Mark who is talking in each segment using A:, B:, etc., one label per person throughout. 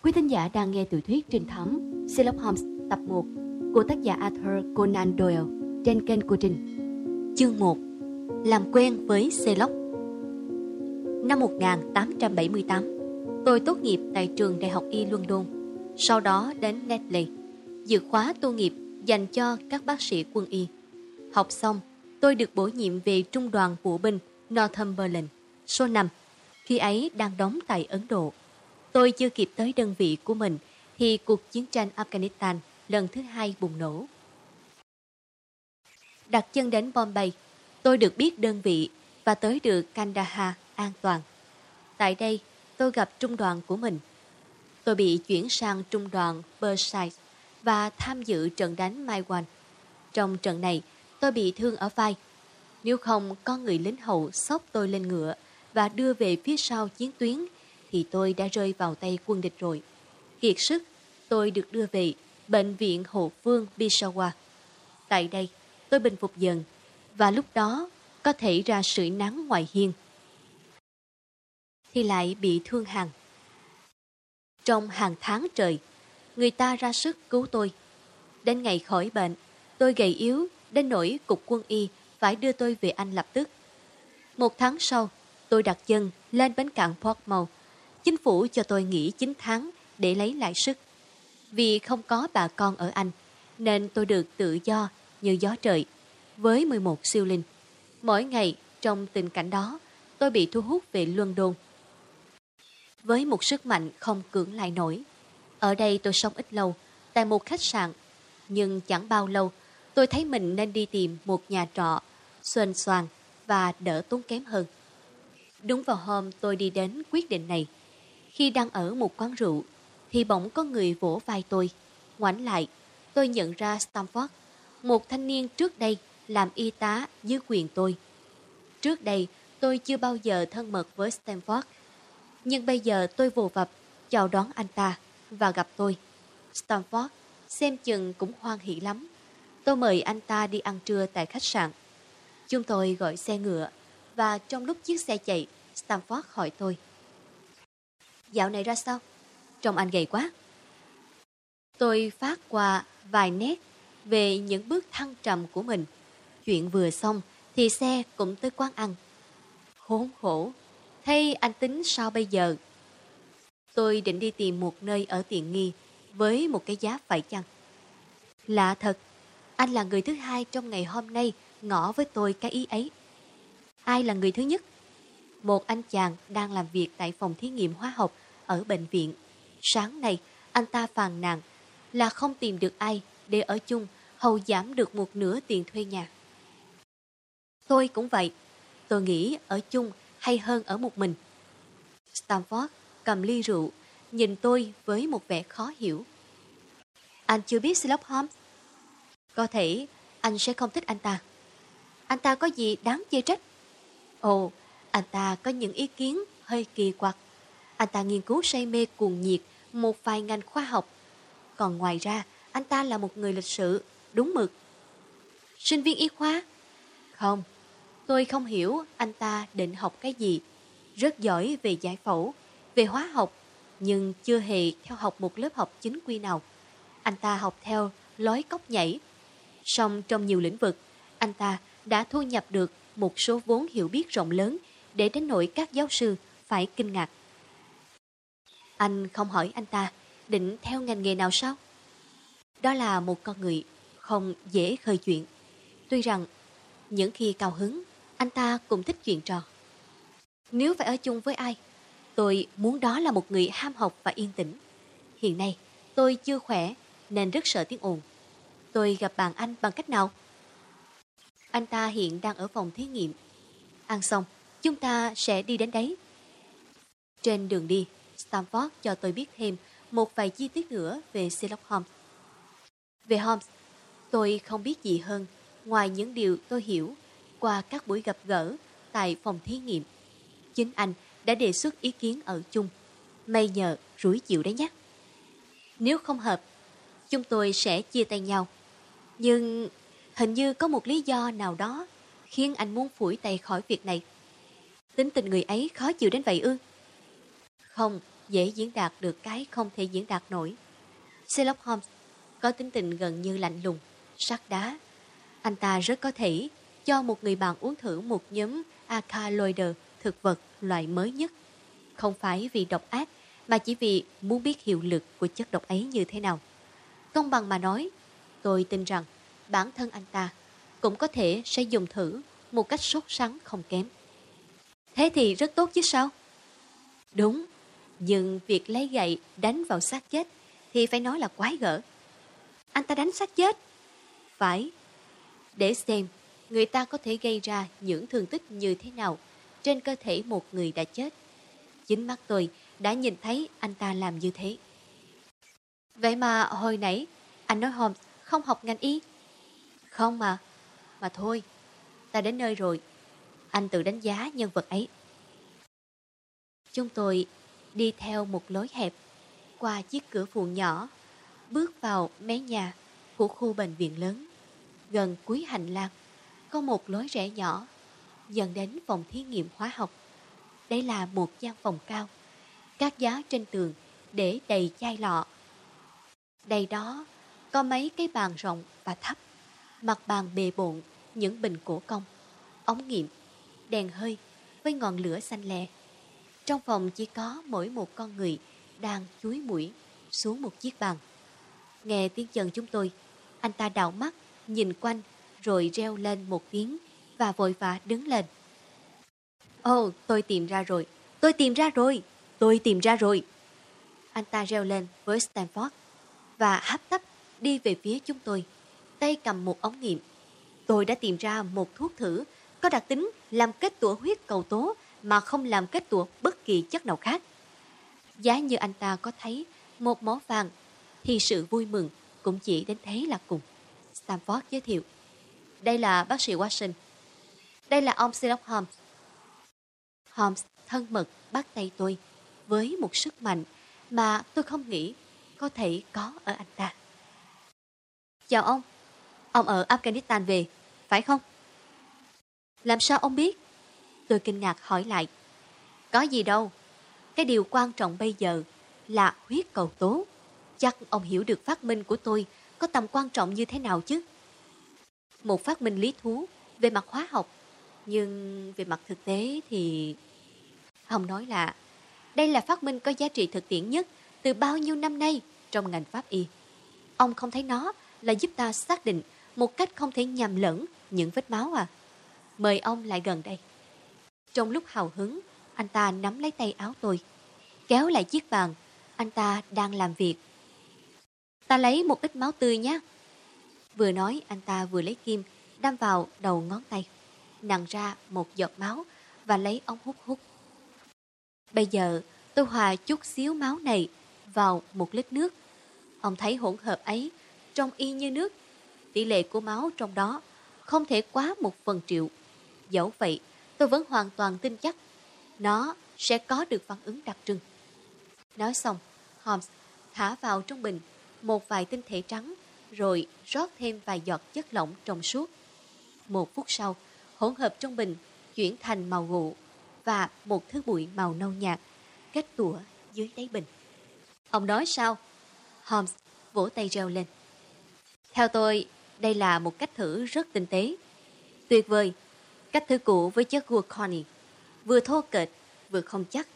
A: Quý thính giả đang nghe tiểu thuyết trinh thám Sherlock Holmes tập 1 của tác giả Arthur Conan Doyle trên kênh của Trinh. Chương 1. Làm quen với Sherlock. Năm 1878, tôi tốt nghiệp tại trường Đại học Y London, sau đó đến Netley, dự khóa tu nghiệp dành cho các bác sĩ quân y. Học xong, tôi được bổ nhiệm về trung đoàn bộ binh Northumberland số 5, khi ấy đang đóng tại Ấn Độ. Tôi chưa kịp tới đơn vị của mình thì cuộc chiến tranh Afghanistan lần thứ 2 bùng nổ. Đặt chân đến Bombay, tôi được biết đơn vị và tới được Kandahar an toàn. Tại đây, tôi gặp trung đoàn của mình. Tôi bị chuyển sang trung đoàn Berkshire và tham dự trận đánh Maiwand. Trong trận này, tôi bị thương ở vai. Nếu không có người lính hậu xốc tôi lên ngựa và đưa về phía sau chiến tuyến, thì tôi đã rơi vào tay quân địch rồi. Kiệt sức, tôi được đưa về bệnh viện Hậu Phương Peshawar. Tại đây, tôi bình phục dần, và lúc đó có thể ra sưởi nắng ngoài hiên. Thì lại bị thương hàn. Trong hàng tháng trời, người ta ra sức cứu tôi. Đến ngày khỏi bệnh, tôi gầy yếu đến nỗi cục quân y phải đưa tôi về Anh lập tức. 1 tháng sau, tôi đặt chân lên bến cảng Portsmouth. Chính phủ cho tôi nghỉ 9 tháng để lấy lại sức. Vì không có bà con ở Anh, nên tôi được tự do như gió trời, với 11 siêu linh. Mỗi ngày trong tình cảnh đó, tôi bị thu hút về London với một sức mạnh không cưỡng lại nổi. Ở đây tôi sống ít lâu, tại một khách sạn, nhưng chẳng bao lâu tôi thấy mình nên đi tìm một nhà trọ xuềnh xoàng và đỡ tốn kém hơn. Đúng vào hôm tôi đi đến quyết định này, khi đang ở một quán rượu, thì bỗng có người vỗ vai tôi. Ngoảnh lại, tôi nhận ra Stamford, một thanh niên trước đây làm y tá dưới quyền tôi. Trước đây, tôi chưa bao giờ thân mật với Stamford, nhưng bây giờ tôi vồ vập chào đón anh ta và gặp tôi. Stamford xem chừng cũng hoan hỉ lắm. Tôi mời anh ta đi ăn trưa tại khách sạn. Chúng tôi gọi xe ngựa, và trong lúc chiếc xe chạy, Stamford hỏi tôi: "Dạo này ra sao? Trông anh gầy quá." Tôi phát qua vài nét về những bước thăng trầm của mình. Chuyện vừa xong thì xe cũng tới quán ăn. Khốn khổ, thế anh tính sao bây giờ? Tôi định đi tìm một nơi ở tiện nghi với một cái giá phải chăng. Lạ thật, anh là người thứ hai trong ngày hôm nay ngỏ với tôi cái ý ấy. Ai là người thứ nhất? Một anh chàng đang làm việc tại phòng thí nghiệm hóa học ở bệnh viện. Sáng nay, anh ta phàn nàn là không tìm được ai để ở chung, hầu giảm được một nửa tiền thuê nhà. Tôi cũng vậy. Tôi nghĩ ở chung hay hơn ở một mình. Stamford cầm ly rượu, nhìn tôi với một vẻ khó hiểu. Anh chưa biết Sherlock Holmes? Có thể anh sẽ không thích anh ta. Anh ta có gì đáng chê trách? Ồ, anh ta có những ý kiến hơi kỳ quặc. Anh ta nghiên cứu say mê cuồng nhiệt một vài ngành khoa học. Còn ngoài ra, anh ta là một người lịch sự, đúng mực. Sinh viên y khoa? Không, tôi không hiểu anh ta định học cái gì. Rất giỏi về giải phẫu, về hóa học, nhưng chưa hề theo học một lớp học chính quy nào. Anh ta học theo lối cóc nhảy. Song trong nhiều lĩnh vực, anh ta đã thu nhập được một số vốn hiểu biết rộng lớn để đến nỗi các giáo sư phải kinh ngạc. Anh không hỏi anh ta định theo ngành nghề nào sao? Đó là một con người không dễ khơi chuyện. Tuy rằng những khi cao hứng, anh ta cũng thích chuyện trò. Nếu phải ở chung với ai, tôi muốn đó là một người ham học và yên tĩnh. Hiện nay, tôi chưa khỏe nên rất sợ tiếng ồn. Tôi gặp bạn anh bằng cách nào? Anh ta hiện đang ở phòng thí nghiệm. Ăn xong, chúng ta sẽ đi đến đấy. Trên đường đi, Stamford cho tôi biết thêm một vài chi tiết nữa về Sherlock Holmes. Về Holmes, tôi không biết gì hơn ngoài những điều tôi hiểu qua các buổi gặp gỡ tại phòng thí nghiệm. Chính anh đã đề xuất ý kiến ở chung. May nhờ rủi chịu đấy nhé. Nếu không hợp, chúng tôi sẽ chia tay nhau. Nhưng hình như có một lý do nào đó khiến anh muốn phủi tay khỏi việc này. Tính tình người ấy khó chịu đến vậy ư? Không, dễ diễn đạt được cái không thể diễn đạt nổi. Sherlock Holmes có tính tình gần như lạnh lùng, sắt đá. Anh ta rất có thể cho một người bạn uống thử một nhóm alkaloid, thực vật loại mới nhất. Không phải vì độc ác, mà chỉ vì muốn biết hiệu lực của chất độc ấy như thế nào. Công bằng mà nói, tôi tin rằng bản thân anh ta cũng có thể sẽ dùng thử một cách sốt sắng không kém. Thế thì rất tốt chứ sao? Đúng, nhưng việc lấy gậy đánh vào xác chết thì phải nói là quái gở. Anh ta đánh xác chết? Phải, để xem người ta có thể gây ra những thương tích như thế nào trên cơ thể một người đã chết. Chính mắt tôi đã nhìn thấy anh ta làm như thế. Vậy mà hồi nãy anh nói Holmes không học ngành y. Không mà thôi, ta đến nơi rồi. Anh tự đánh giá nhân vật ấy. Chúng tôi đi theo một lối hẹp, qua chiếc cửa phụ nhỏ, bước vào mé nhà của khu bệnh viện lớn. Gần cuối hành lang, có một lối rẽ nhỏ, dẫn đến phòng thí nghiệm hóa học. Đây là một gian phòng cao, các giá trên tường để đầy chai lọ. Đây đó có mấy cái bàn rộng và thấp, mặt bàn bề bộn những bình cổ công, ống nghiệm, đèn hơi với ngọn lửa xanh lè. Trong phòng chỉ có mỗi một con người đang chúi mũi xuống một chiếc bàn. Nghe tiếng chân chúng tôi, anh ta đảo mắt, nhìn quanh rồi reo lên một tiếng và vội vã đứng lên. Ồ, tôi tìm ra rồi, tôi tìm ra rồi, tôi tìm ra rồi. Anh ta reo lên với Stanford và hấp tấp đi về phía chúng tôi, tay cầm một ống nghiệm. Tôi đã tìm ra một thuốc thử có đặc tính làm kết tủa huyết cầu tố mà không làm kết tủa bất kỳ chất nào khác. Giá như anh ta có thấy một mỏ vàng thì sự vui mừng cũng chỉ đến thế là cùng. Stanford giới thiệu. Đây là bác sĩ Watson. Đây là ông Sherlock Holmes. Holmes thân mật bắt tay tôi với một sức mạnh mà tôi không nghĩ có thể có ở anh ta. Chào ông ở Afghanistan về, phải không? Làm sao ông biết? Tôi kinh ngạc hỏi lại. Có gì đâu, cái điều quan trọng bây giờ là huyết cầu tố. Chắc ông hiểu được phát minh của tôi có tầm quan trọng như thế nào chứ. Một phát minh lý thú về mặt hóa học, nhưng về mặt thực tế thì... Ông nói là đây là phát minh có giá trị thực tiễn nhất từ bao nhiêu năm nay trong ngành pháp y. Ông không thấy nó là giúp ta xác định một cách không thể nhầm lẫn những vết máu à? Mời ông lại gần đây. Trong lúc hào hứng, anh ta nắm lấy tay áo tôi, kéo lại chiếc bàn anh ta đang làm việc. Ta lấy một ít máu tươi nhé. Vừa nói anh ta vừa lấy kim đâm vào đầu ngón tay, nặn ra một giọt máu và lấy ống hút hút. Bây giờ tôi hòa chút xíu máu này vào 1 lít nước. Ông thấy hỗn hợp ấy trông y như nước. Tỷ lệ của máu trong đó không thể quá 1/1000. Dẫu vậy, tôi vẫn hoàn toàn tin chắc nó sẽ có được phản ứng đặc trưng. Nói xong, Holmes thả vào trong bình một vài tinh thể trắng, rồi rót thêm vài giọt chất lỏng trong suốt. 1 phút sau, hỗn hợp trong bình chuyển thành màu gụ và một thứ bụi màu nâu nhạt kết tủa dưới đáy bình. Ông nói sao? Holmes vỗ tay reo lên. Theo tôi, đây là một cách thử rất tinh tế. Tuyệt vời, cách thử cũ với chất gluconi, vừa thô kệch vừa không chắc.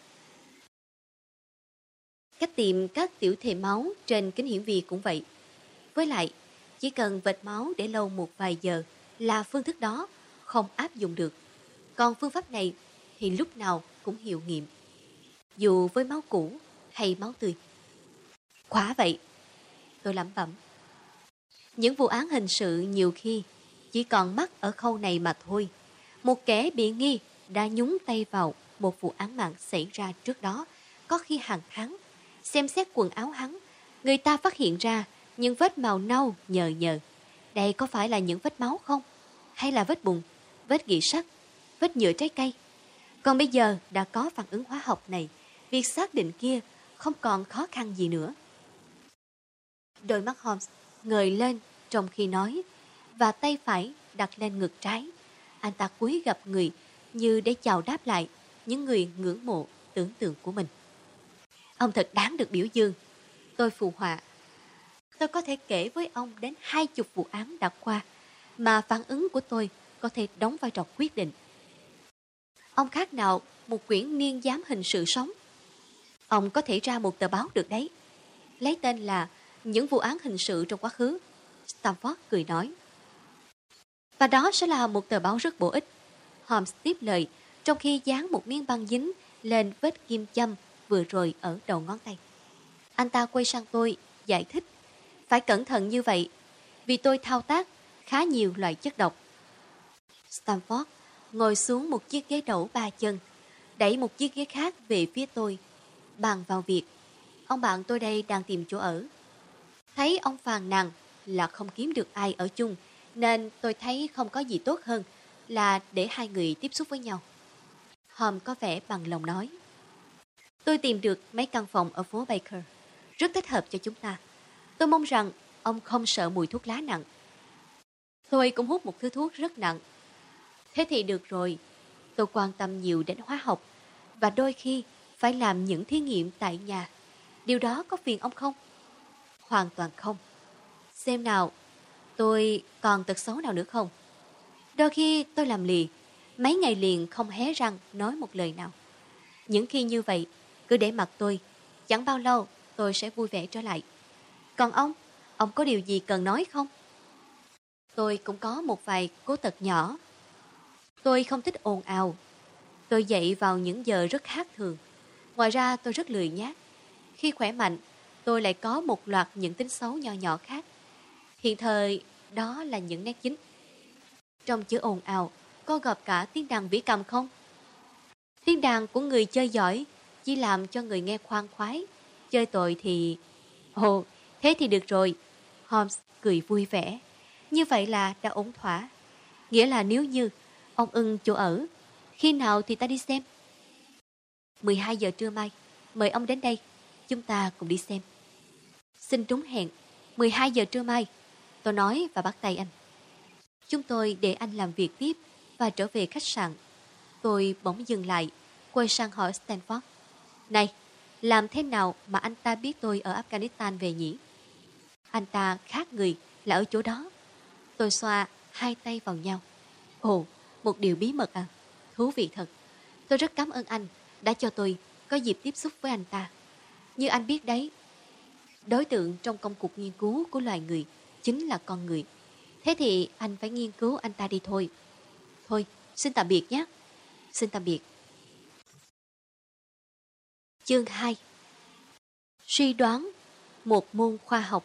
A: Cách tìm các tiểu thể máu trên kính hiển vi cũng vậy. Với lại, chỉ cần vệt máu để lâu một vài giờ là phương thức đó không áp dụng được. Còn phương pháp này thì lúc nào cũng hiệu nghiệm, dù với máu cũ hay máu tươi. Quả vậy, tôi lẩm bẩm. Những vụ án hình sự nhiều khi chỉ còn mắc ở khâu này mà thôi. Một kẻ bị nghi đã nhúng tay vào một vụ án mạng xảy ra trước đó, có khi hàng tháng. Xem xét quần áo hắn, người ta phát hiện ra những vết màu nâu nhờ nhờ. Đây có phải là những vết máu không? Hay là vết bùn, vết gỉ sắt, vết nhựa trái cây? Còn bây giờ đã có phản ứng hóa học này, việc xác định kia không còn khó khăn gì nữa. Đôi mắt Holmes ngời lên trong khi nói, và tay phải đặt lên ngực trái. Anh ta cúi gập người như để chào đáp lại những người ngưỡng mộ tưởng tượng của mình. Ông thật đáng được biểu dương. Tôi phụ họa. Tôi có thể kể với ông đến 20 vụ án đã qua, mà phản ứng của tôi có thể đóng vai trò quyết định. Ông khác nào một quyển niên giám hình sự sống. Ông có thể ra một tờ báo được đấy. Lấy tên là Những vụ án hình sự trong quá khứ. Stamford cười nói. Và đó sẽ là một tờ báo rất bổ ích. Holmes tiếp lời, trong khi dán một miếng băng dính lên vết kim châm vừa rồi ở đầu ngón tay. Anh ta quay sang tôi, giải thích. Phải cẩn thận như vậy, vì tôi thao tác khá nhiều loại chất độc. Stamford ngồi xuống một chiếc ghế đẩu 3 chân, đẩy một chiếc ghế khác về phía tôi, bàn vào việc. Ông bạn tôi đây đang tìm chỗ ở. Thấy ông phàn nàn là không kiếm được ai ở chung, nên tôi thấy không có gì tốt hơn là để hai người tiếp xúc với nhau. Holmes có vẻ bằng lòng nói. Tôi tìm được mấy căn phòng ở phố Baker, rất thích hợp cho chúng ta. Tôi mong rằng ông không sợ mùi thuốc lá nặng. Tôi cũng hút một thứ thuốc rất nặng. Thế thì được rồi, tôi quan tâm nhiều đến hóa học và đôi khi phải làm những thí nghiệm tại nhà. Điều đó có phiền ông không? Hoàn toàn không. Xem nào, tôi còn tật xấu nào nữa không? Đôi khi tôi làm lì, mấy ngày liền không hé răng nói một lời nào. Những khi như vậy, cứ để mặc tôi, chẳng bao lâu tôi sẽ vui vẻ trở lại. Còn ông có điều gì cần nói không? Tôi cũng có một vài cố tật nhỏ. Tôi không thích ồn ào. Tôi dậy vào những giờ rất khác thường. Ngoài ra tôi rất lười nhác. Khi khỏe mạnh, tôi lại có một loạt những tính xấu nho nhỏ khác. Hiện thời, đó là những nét chính. Trong chữ ồn ào, có gặp cả tiếng đàn vĩ cầm không? Tiếng đàn của người chơi giỏi chỉ làm cho người nghe khoan khoái. Chơi tội thì... Ồ, thế thì được rồi. Holmes cười vui vẻ. Như vậy là đã ổn thỏa. Nghĩa là nếu như ông ưng chỗ ở, khi nào thì ta đi xem? 12 giờ trưa mai, mời ông đến đây, chúng ta cùng đi xem. Xin trúng hẹn, 12 giờ trưa mai, tôi nói và bắt tay anh. Chúng tôi để anh làm việc tiếp và trở về khách sạn. Tôi bỗng dừng lại, quay sang hỏi Stanford. Này, làm thế nào mà anh ta biết tôi ở Afghanistan về nhỉ? Anh ta khác người là ở chỗ đó. Tôi xoa hai tay vào nhau. Ồ, một điều bí mật à? Thú vị thật. Tôi rất cảm ơn anh đã cho tôi có dịp tiếp xúc với anh ta. Như anh biết đấy, đối tượng trong công cuộc nghiên cứu của loài người chính là con người. Thế thì anh phải nghiên cứu anh ta đi thôi. Thôi, xin tạm biệt nhé. Xin tạm biệt. Chương 2. Suy đoán một môn khoa học.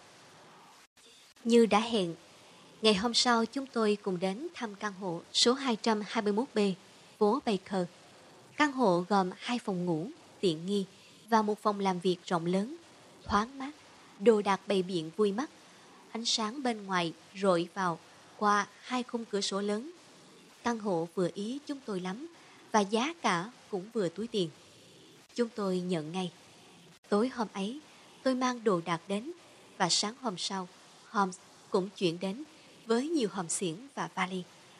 A: Như đã hẹn, ngày hôm sau chúng tôi cùng đến thăm căn hộ số 221B, phố Baker. Căn hộ gồm 2 phòng ngủ, tiện nghi và một phòng làm việc rộng lớn, thoáng mát, đồ đạc bày biện vui mắt. Ánh sáng bên ngoài rọi vào qua 2 khung cửa sổ lớn. Căn hộ vừa ý chúng tôi lắm và giá cả cũng vừa túi tiền. Chúng tôi nhận ngay. Tối hôm ấy, tôi mang đồ đạc đến và sáng hôm sau, Holmes cũng chuyển đến với nhiều hòm xiển và vali.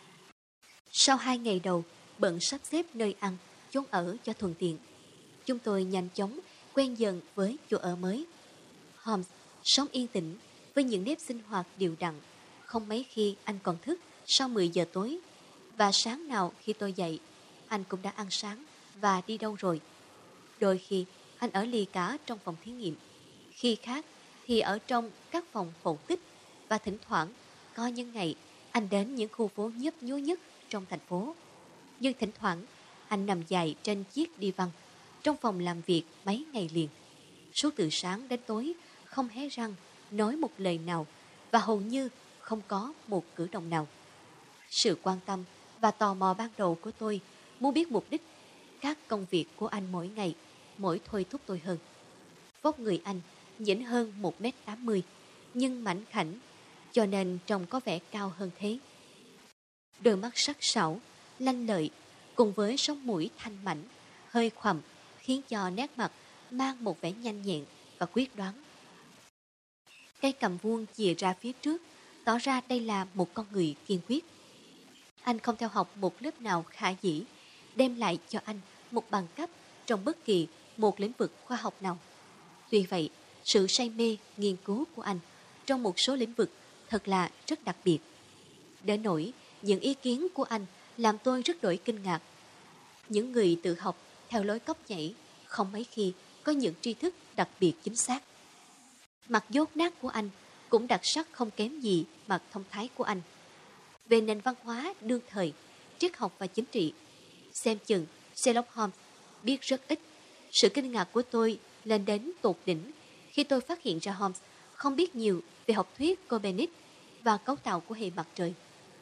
A: Sau 2 ngày đầu bận sắp xếp nơi ăn, chốn ở cho thuận tiện, chúng tôi nhanh chóng quen dần với chỗ ở mới. Holmes sống yên tĩnh với những nếp sinh hoạt đều đặn. Không mấy khi anh còn thức sau 10 giờ tối. Và sáng nào khi tôi dậy, anh cũng đã ăn sáng và đi đâu rồi. Đôi khi anh ở lì cả trong phòng thí nghiệm, khi khác thì ở trong các phòng phẫu tích, và thỉnh thoảng có những ngày anh đến những khu phố nhấp nhố nhất trong thành phố. Nhưng thỉnh thoảng anh nằm dài trên chiếc đi văn trong phòng làm việc mấy ngày liền, suốt từ sáng đến tối, không hé răng nói một lời nào và hầu như không có một cử động nào. Sự quan tâm và tò mò ban đầu của tôi muốn biết mục đích các công việc của anh mỗi ngày mỗi thôi thúc tôi hơn. Vóc người anh nhỉnh hơn 1m80 nhưng mảnh khảnh, cho nên trông có vẻ cao hơn thế. Đôi mắt sắc sảo, lanh lợi cùng với sống mũi thanh mảnh, hơi khoằm khiến cho nét mặt mang một vẻ nhanh nhẹn và quyết đoán. Cây cầm vuông chìa ra phía trước, tỏ ra đây là một con người kiên quyết. Anh không theo học một lớp nào khả dĩ, đem lại cho anh một bằng cấp trong bất kỳ một lĩnh vực khoa học nào. Tuy vậy, sự say mê, nghiên cứu của anh trong một số lĩnh vực thật là rất đặc biệt. Đến nỗi, những ý kiến của anh làm tôi rất đổi kinh ngạc. Những người tự học theo lối cóc nhảy không mấy khi có những tri thức đặc biệt chính xác. Mặt dốt nát của anh cũng đặc sắc không kém gì mặt thông thái của anh. Về nền văn hóa đương thời, triết học và chính trị, xem chừng Sherlock Holmes biết rất ít. Sự kinh ngạc của tôi lên đến tột đỉnh khi tôi phát hiện ra Holmes không biết nhiều về học thuyết Copernic và cấu tạo của hệ mặt trời.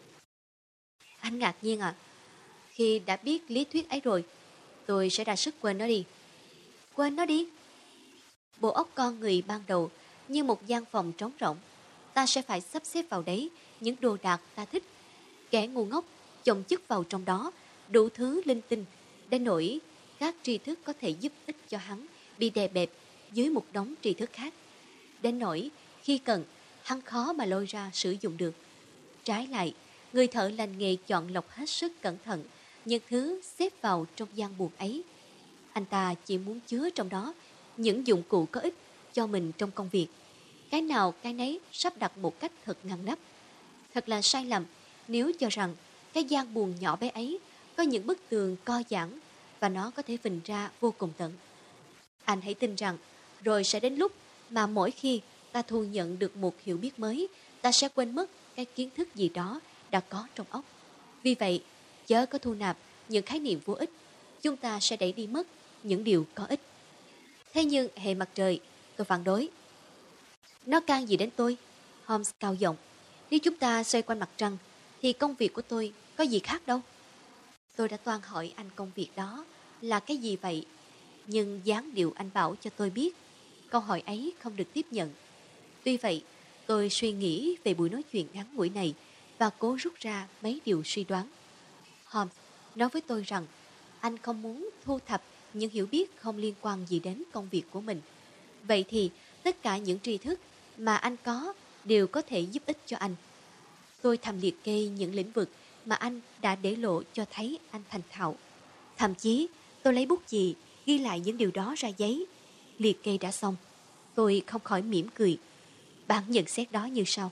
A: Anh ngạc nhiên à? Khi đã biết lý thuyết ấy rồi, tôi sẽ ra sức quên nó đi. Quên nó đi? Bộ óc con người ban đầu như một gian phòng trống rỗng. Ta sẽ phải sắp xếp vào đấy những đồ đạc ta thích. Kẻ ngu ngốc chồng chất vào trong đó đủ thứ linh tinh, đến nỗi các tri thức có thể giúp ích cho hắn bị đè bẹp dưới một đống tri thức khác. Đến nỗi khi cần, hắn khó mà lôi ra sử dụng được. Trái lại, người thợ lành nghề chọn lọc hết sức cẩn thận những thứ xếp vào trong gian buồng ấy. Anh ta chỉ muốn chứa trong đó những dụng cụ có ích cho mình trong công việc. Cái nào cái nấy sắp đặt một cách thật ngăn nắp. Thật là sai lầm nếu cho rằng cái gian buồng nhỏ bé ấy có những bức tường co giãn và nó có thể phình ra vô cùng tận. Anh hãy tin rằng rồi sẽ đến lúc mà mỗi khi ta thu nhận được một hiểu biết mới, ta sẽ quên mất cái kiến thức gì đó đã có trong óc. Vì vậy, chớ có thu nạp những khái niệm vô ích, chúng ta sẽ đẩy đi mất những điều có ích. Thế nhưng hệ mặt trời, tôi phản đối. Nó can gì đến tôi? Holmes cao giọng. Nếu chúng ta xoay quanh mặt trăng, thì công việc của tôi có gì khác đâu. Tôi đã toan hỏi anh công việc đó là cái gì vậy, nhưng dáng điệu anh bảo cho tôi biết câu hỏi ấy không được tiếp nhận. Tuy vậy, tôi suy nghĩ về buổi nói chuyện ngắn ngủi này và cố rút ra mấy điều suy đoán. Holmes nói với tôi rằng anh không muốn thu thập những hiểu biết không liên quan gì đến công việc của mình. Vậy thì tất cả những tri thức mà anh có đều có thể giúp ích cho anh. Tôi thầm liệt kê những lĩnh vực mà anh đã để lộ cho thấy anh thành thạo. Thậm chí tôi lấy bút chì ghi lại những điều đó ra giấy. Liệt kê đã xong, tôi không khỏi mỉm cười. Bản nhận xét đó như sau.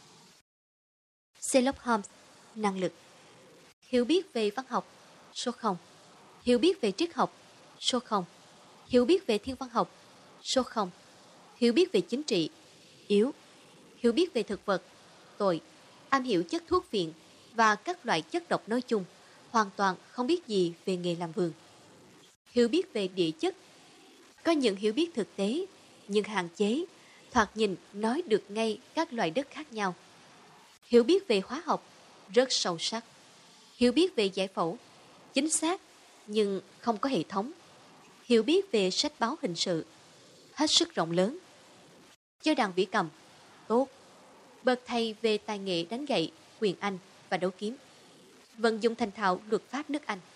A: Sherlock Holmes, năng lực. Hiểu biết về văn học, số 0. Hiểu biết về triết học, số 0. Hiểu biết về thiên văn học, số 0. Hiểu biết về chính trị, yếu. Hiểu biết về thực vật, tồi. Am hiểu chất thuốc viện và các loại chất độc nói chung, hoàn toàn không biết gì về nghề làm vườn. Hiểu biết về địa chất. Có những hiểu biết thực tế, nhưng hạn chế, thoạt nhìn nói được ngay các loại đất khác nhau. Hiểu biết về hóa học, rất sâu sắc. Hiểu biết về giải phẫu, chính xác, nhưng không có hệ thống. Hiểu biết về sách báo hình sự, hết sức rộng lớn. Chơi đàn vĩ cầm, tốt. Bậc thầy về tài nghệ đánh gậy, quyền Anh và đấu kiếm. Vận dụng thành thạo luật pháp nước Anh.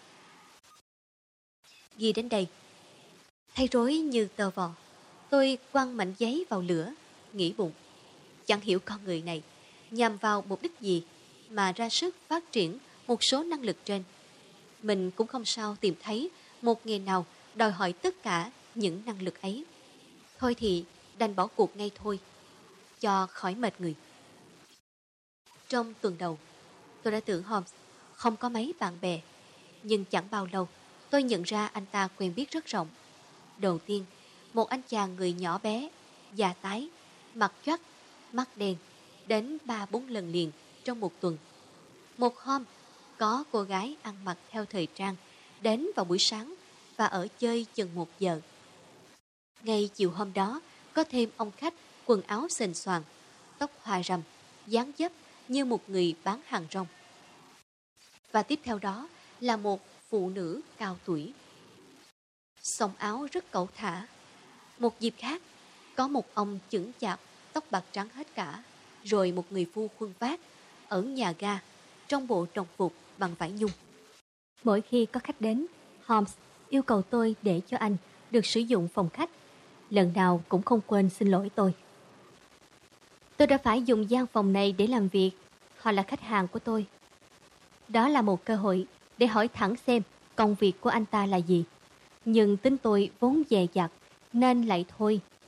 A: Ghi đến đây, thay rối như tờ vò. Tôi quăng mảnh giấy vào lửa, nghĩ bụng. Chẳng hiểu con người này nhằm vào mục đích gì mà ra sức phát triển một số năng lực trên. Mình cũng không sao tìm thấy một nghề nào đòi hỏi tất cả những năng lực ấy. Thôi thì đành bỏ cuộc ngay thôi, cho khỏi mệt người. Trong tuần đầu, tôi đã tưởng Holmes không có mấy bạn bè, nhưng chẳng bao lâu tôi nhận ra anh ta quen biết rất rộng. Đầu tiên, một anh chàng người nhỏ bé, da tái, mặt choắt, mắt đen, đến 3-4 lần liền trong một tuần. Một hôm, có cô gái ăn mặc theo thời trang đến vào buổi sáng và ở chơi chừng 1 giờ. Ngay chiều hôm đó, có thêm ông khách quần áo xềnh xoàng, tóc hoa râm, dáng dấp như một người bán hàng rong. Và tiếp theo đó là một phụ nữ cao tuổi, xông áo rất cẩu thả. Một dịp khác, có một ông chững chạc, tóc bạc trắng hết cả, rồi một người phu khuân vác ở nhà ga trong bộ đồng phục bằng vải nhung. Mỗi khi có khách đến, Holmes yêu cầu tôi để cho anh được sử dụng phòng khách. Lần nào cũng không quên xin lỗi tôi. Tôi đã phải dùng gian phòng này để làm việc. Họ là khách hàng của tôi. Đó là một cơ hội để hỏi thẳng xem công việc của anh ta là gì. Nhưng tính tôi vốn dè dặt nên lại thôi.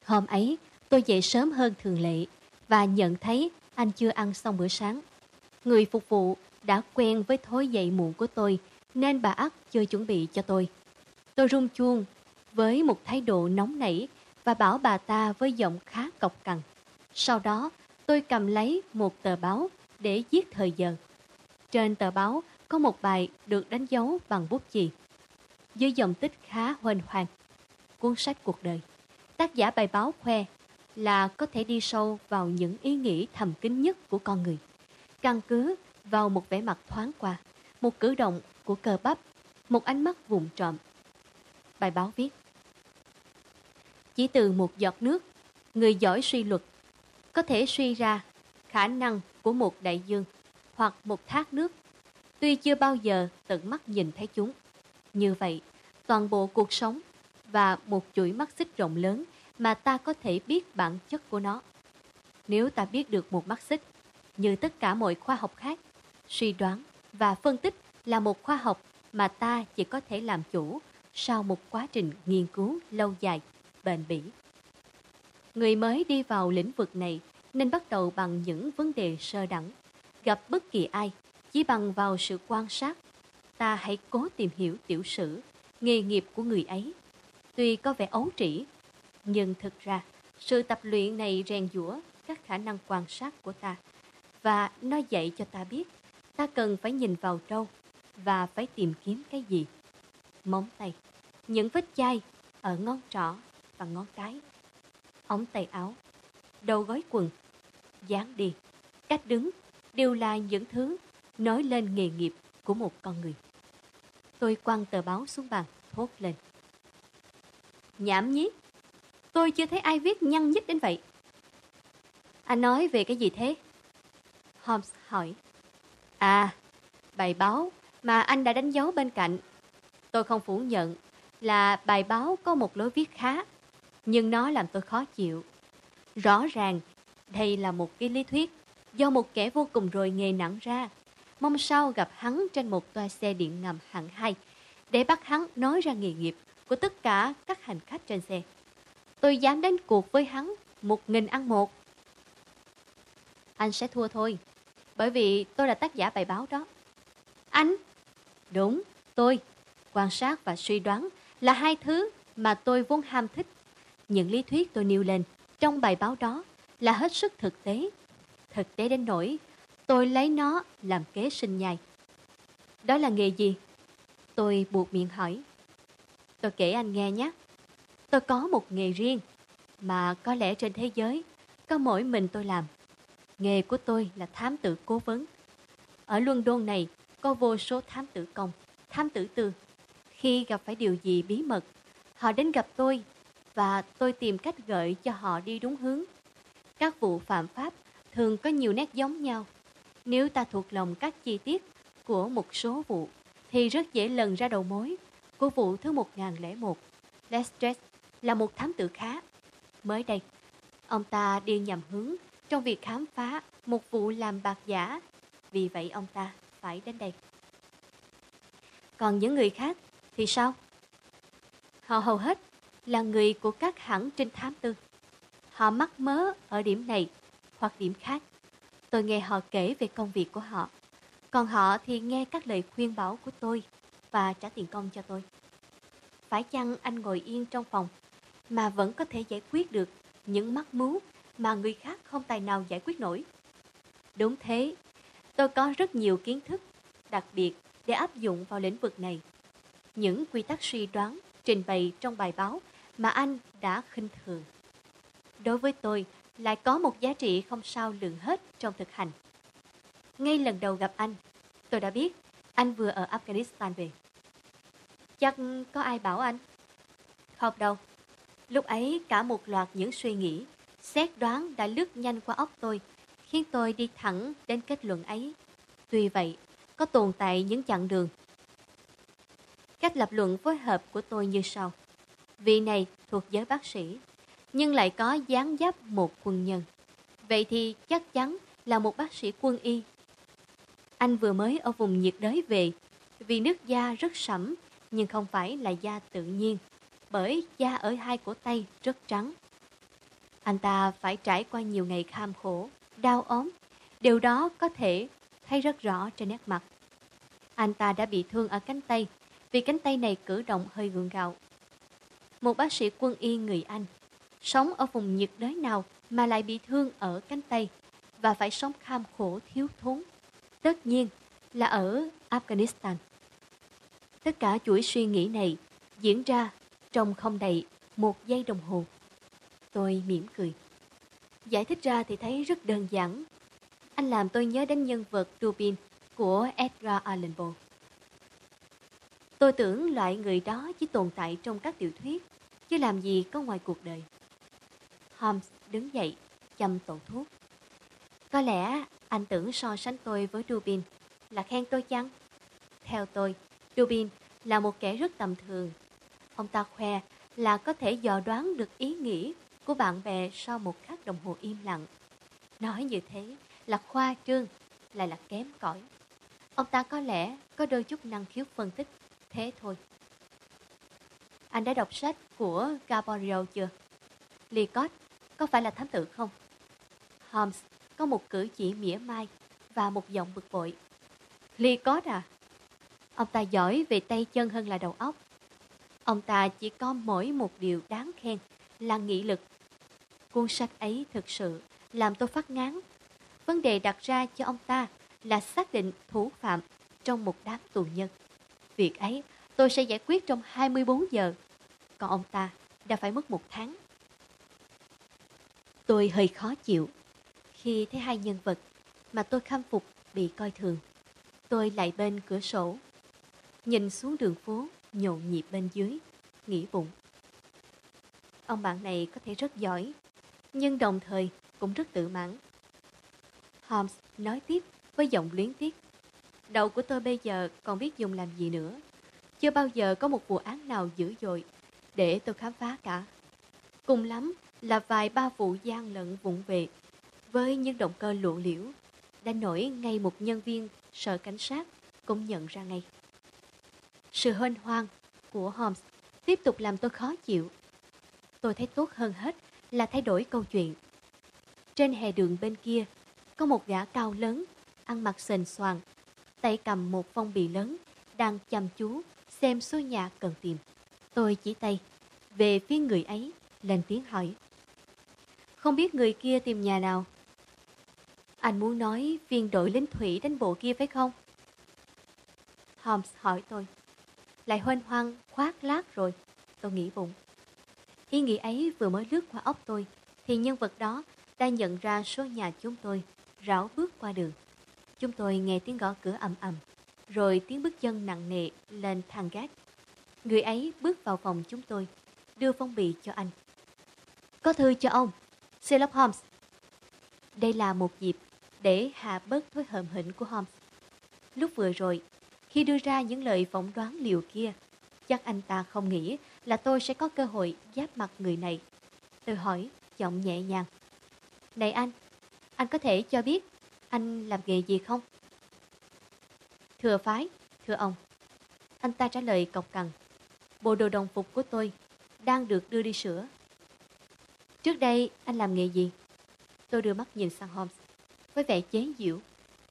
A: Hôm ấy, tôi dậy sớm hơn thường lệ và nhận thấy anh chưa ăn xong bữa sáng. Người phục vụ đã quen với thói dậy muộn của tôi nên bà ắt chưa chuẩn bị cho tôi. Tôi rung chuông với một thái độ nóng nảy và bảo bà ta với giọng khá cộc cằn. Sau đó, tôi cầm lấy một tờ báo để giết thời giờ. Trên tờ báo có một bài được đánh dấu bằng bút chì. Dưới dòng tích khá huênh hoang, cuốn sách cuộc đời. Tác giả bài báo khoe là có thể đi sâu vào những ý nghĩ thầm kín nhất của con người, căn cứ vào một vẻ mặt thoáng qua, một cử động của cơ bắp, một ánh mắt vụng trộm. Bài báo viết: chỉ từ một giọt nước, người giỏi suy luật có thể suy ra khả năng của một đại dương hoặc một thác nước, tuy chưa bao giờ tận mắt nhìn thấy chúng. Như vậy, toàn bộ cuộc sống và một chuỗi mắt xích rộng lớn mà ta có thể biết bản chất của nó. Nếu ta biết được một mắt xích, như tất cả mọi khoa học khác, suy đoán và phân tích là một khoa học mà ta chỉ có thể làm chủ sau một quá trình nghiên cứu lâu dài, bền bỉ. Người mới đi vào lĩnh vực này nên bắt đầu bằng những vấn đề sơ đẳng. Gặp bất kỳ ai, chỉ bằng vào sự quan sát, ta hãy cố tìm hiểu tiểu sử, nghề nghiệp của người ấy. Tuy có vẻ ấu trĩ, nhưng thực ra sự tập luyện này rèn giũa các khả năng quan sát của ta, và nó dạy cho ta biết ta cần phải nhìn vào đâu và phải tìm kiếm cái gì. Móng tay, những vết chai ở ngón trỏ và ngón cái, ống tay áo, đầu gối quần, dáng đi, cách đứng đều là những thứ nói lên nghề nghiệp của một con người. Tôi quăng tờ báo xuống bàn, thốt lên: nhảm nhí, tôi chưa thấy ai viết nhăn nhít đến vậy. Anh nói về cái gì thế? Holmes hỏi. À, bài báo mà anh đã đánh dấu bên cạnh. Tôi không phủ nhận là bài báo có một lối viết khá, nhưng nó làm tôi khó chịu. Rõ ràng, đây là một cái lý thuyết do một kẻ vô cùng rồi nghề nặng ra. Mong sao gặp hắn trên một toa xe điện ngầm hạng 2 để bắt hắn nói ra nghề nghiệp của tất cả các hành khách trên xe. Tôi dám đánh cuộc với hắn 1.000 ăn một. Anh sẽ thua thôi, bởi vì tôi là tác giả bài báo đó. Anh? Đúng, tôi. Quan sát và suy đoán là hai thứ mà tôi vốn ham thích. Những lý thuyết tôi nêu lên trong bài báo đó là hết sức thực tế. Thực tế đến nỗi tôi lấy nó làm kế sinh nhai. Đó là nghề gì? Tôi buột miệng hỏi. Tôi kể anh nghe nhé. Tôi có một nghề riêng mà có lẽ trên thế giới có mỗi mình tôi làm. Nghề của tôi là thám tử cố vấn. Ở London này có vô số thám tử công, thám tử tư. Khi gặp phải điều gì bí mật, họ đến gặp tôi và tôi tìm cách gợi cho họ đi đúng hướng. Các vụ phạm pháp thường có nhiều nét giống nhau. Nếu ta thuộc lòng các chi tiết của một số vụ thì rất dễ lần ra đầu mối của vụ thứ 1001. Lestrade là một thám tử khá. Mới đây, ông ta đi nhầm hướng trong việc khám phá một vụ làm bạc giả. Vì vậy ông ta phải đến đây. Còn những người khác thì sao? Họ hầu hết là người của các hãng trinh thám tư. Họ mắc mớ ở điểm này hoặc điểm khác. Tôi nghe họ kể về công việc của họ. Còn họ thì nghe các lời khuyên bảo của tôi và trả tiền công cho tôi. Phải chăng anh ngồi yên trong phòng mà vẫn có thể giải quyết được những mắc mưu mà người khác không tài nào giải quyết nổi? Đúng thế, tôi có rất nhiều kiến thức đặc biệt để áp dụng vào lĩnh vực này. Những quy tắc suy đoán trình bày trong bài báo mà anh đã khinh thường, đối với tôi lại có một giá trị không sao lường hết trong thực hành. Ngay lần đầu gặp anh, tôi đã biết anh vừa ở Afghanistan về. Chắc có ai bảo anh? Không đâu. Lúc ấy cả một loạt những suy nghĩ, xét đoán đã lướt nhanh qua óc tôi, khiến tôi đi thẳng đến kết luận ấy. Tuy vậy, có tồn tại những chặng đường. Cách lập luận phối hợp của tôi như sau. Vị này thuộc giới bác sĩ, nhưng lại có dáng dấp một quân nhân. Vậy thì chắc chắn là một bác sĩ quân y. Anh vừa mới ở vùng nhiệt đới về, vì nước da rất sẫm, nhưng không phải là da tự nhiên, bởi da ở hai cổ tay rất trắng. Anh ta phải trải qua nhiều ngày kham khổ, đau ốm. Điều đó có thể thấy rất rõ trên nét mặt. Anh ta đã bị thương ở cánh tay, vì cánh tay này cử động hơi gượng gạo. Một bác sĩ quân y người Anh, sống ở vùng nhiệt đới nào mà lại bị thương ở cánh tay và phải sống kham khổ thiếu thốn? Tất nhiên là ở Afghanistan. Tất cả chuỗi suy nghĩ này diễn ra trong không đầy 1 giây đồng hồ. Tôi mỉm cười. Giải thích ra thì thấy rất đơn giản. Anh làm tôi nhớ đến nhân vật Dubin của Edgar Allan Poe. Tôi tưởng loại người đó chỉ tồn tại trong các tiểu thuyết, chứ làm gì có ngoài cuộc đời. Holmes đứng dậy, châm tẩu thuốc. Có lẽ anh tưởng so sánh tôi với Dubin là khen tôi chăng? Theo tôi, Dubin là một kẻ rất tầm thường. Ông ta khoe là có thể dò đoán được ý nghĩ của bạn bè sau một khắc đồng hồ im lặng. Nói như thế là khoa trương, lại là kém cỏi. Ông ta có lẽ có đôi chút năng khiếu phân tích, thế thôi. Anh đã đọc sách của Gabriel chưa? Leacock có phải là thám tử không? Holmes có một cử chỉ mỉa mai và một giọng bực bội. Leacock à? Ông ta giỏi về tay chân hơn là đầu óc. Ông ta chỉ có mỗi một điều đáng khen là nghị lực. Cuốn sách ấy thực sự làm tôi phát ngán. Vấn đề đặt ra cho ông ta là xác định thủ phạm trong một đám tù nhân. Việc ấy tôi sẽ giải quyết trong 24 giờ. Còn ông ta đã phải mất 1 tháng. Tôi hơi khó chịu khi thấy hai nhân vật mà tôi khâm phục bị coi thường. Tôi lại bên cửa sổ, nhìn xuống đường phố nhộn nhịp bên dưới, nghĩ bụng. Ông bạn này có thể rất giỏi, nhưng đồng thời cũng rất tự mãn. Holmes nói tiếp với giọng luyến tiếc. Đầu của tôi bây giờ còn biết dùng làm gì nữa. Chưa bao giờ có một vụ án nào dữ dội để tôi khám phá cả. Cùng lắm là vài ba vụ gian lận vụng về với những động cơ lộ liễu, đã nổi ngay một nhân viên sở cảnh sát cũng nhận ra ngay. Sự hênh hoang của Holmes tiếp tục làm tôi khó chịu. Tôi thấy tốt hơn hết là thay đổi câu chuyện. Trên hè đường bên kia có một gã cao lớn, ăn mặc sền soàn, tay cầm một phong bì lớn, đang chăm chú xem số nhà cần tìm. Tôi chỉ tay về phía người ấy, lên tiếng hỏi. Không biết người kia tìm nhà nào? Anh muốn nói viên đội lính thủy đánh bộ kia phải không? Holmes hỏi tôi. Lại huênh hoang khoác lác rồi, tôi nghĩ bụng. Ý nghĩ ấy vừa mới lướt qua óc tôi, thì nhân vật đó đã nhận ra số nhà chúng tôi, rảo bước qua đường. Chúng tôi nghe tiếng gõ cửa ầm ầm, rồi tiếng bước chân nặng nề lên thang gác. Người ấy bước vào phòng chúng tôi, đưa phong bì cho anh. Có thư cho ông, Sherlock Holmes. Đây là một dịp để hạ bớt thói hờm hĩnh của Holmes. Lúc vừa rồi, khi đưa ra những lời phỏng đoán liều kia, chắc anh ta không nghĩ là tôi sẽ có cơ hội giáp mặt người này. Tôi hỏi, giọng nhẹ nhàng. Này anh có thể cho biết anh làm nghề gì không? Thừa phái, thưa ông. Anh ta trả lời cộc cằn. Bộ đồ đồng phục của tôi đang được đưa đi sửa. Trước đây anh làm nghề gì? Tôi đưa mắt nhìn sang Holmes với vẻ chế giễu.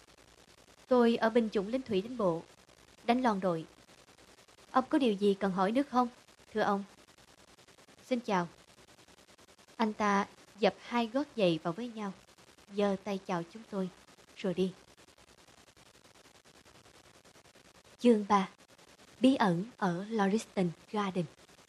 A: Tôi ở binh chủng lính thủy đánh bộ, đánh lon đội. Ông có điều gì cần hỏi nữa không, thưa ông? Xin chào. Anh ta dập hai gót giày vào với nhau, giơ tay chào chúng tôi, rồi đi. Chương 3. Bí ẩn ở Lauriston Garden.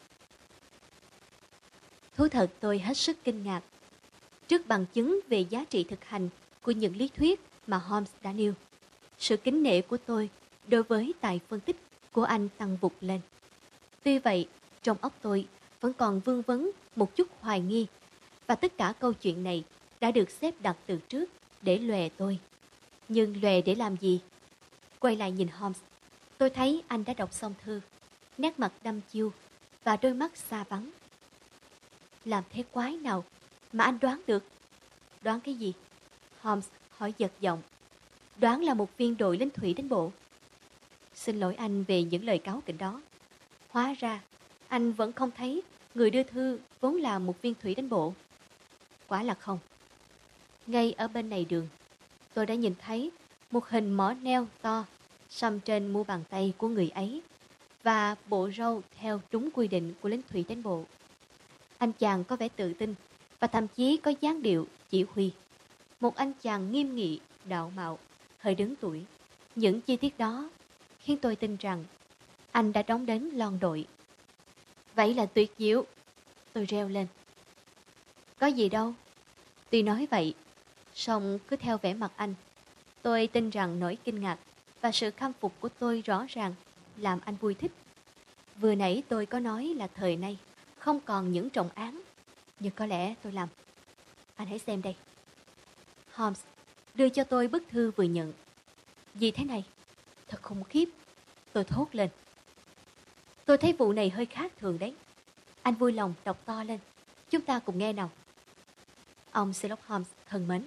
A: Thú thật tôi hết sức kinh ngạc trước bằng chứng về giá trị thực hành của những lý thuyết mà Holmes đã nêu. Sự kính nể của tôi đối với tài phân tích của anh tăng vụt lên. Tuy vậy, trong óc tôi vẫn còn vương vấn một chút hoài nghi, và tất cả câu chuyện này đã được xếp đặt từ trước để lòe tôi. Nhưng lòe để làm gì? Quay lại nhìn Holmes, tôi thấy anh đã đọc xong thư, nét mặt đăm chiêu và đôi mắt xa vắng. Làm thế quái nào mà anh đoán được? Đoán cái gì? Holmes hỏi giật giọng. Đoán là một viên đội lính thủy đánh bộ. Xin lỗi anh về những lời cáu kỉnh đó. Hóa ra, anh vẫn không thấy người đưa thư vốn là một viên thủy đánh bộ. Quả là không. Ngay ở bên này đường, tôi đã nhìn thấy một hình mỏ neo to xăm trên mu bàn tay của người ấy và bộ râu theo đúng quy định của lính thủy đánh bộ. Anh chàng có vẻ tự tin và thậm chí có dáng điệu chỉ huy. Một anh chàng nghiêm nghị, đạo mạo, hơi đứng tuổi. Những chi tiết đó khiến tôi tin rằng anh đã đóng đến lon đội. Vậy là tuyệt diệu, tôi reo lên. Có gì đâu. Tuy nói vậy, song cứ theo vẻ mặt anh, tôi tin rằng nỗi kinh ngạc và sự khâm phục của tôi rõ ràng làm anh vui thích. Vừa nãy tôi có nói là thời nay không còn những trọng án, nhưng có lẽ tôi lầm. Anh hãy xem đây. Holmes đưa cho tôi bức thư vừa nhận. Gì thế này? Thật khủng khiếp, tôi thốt lên. Tôi thấy vụ này hơi khác thường đấy. Anh vui lòng đọc to lên. Chúng ta cùng nghe nào. Ông Sherlock Holmes thân mến.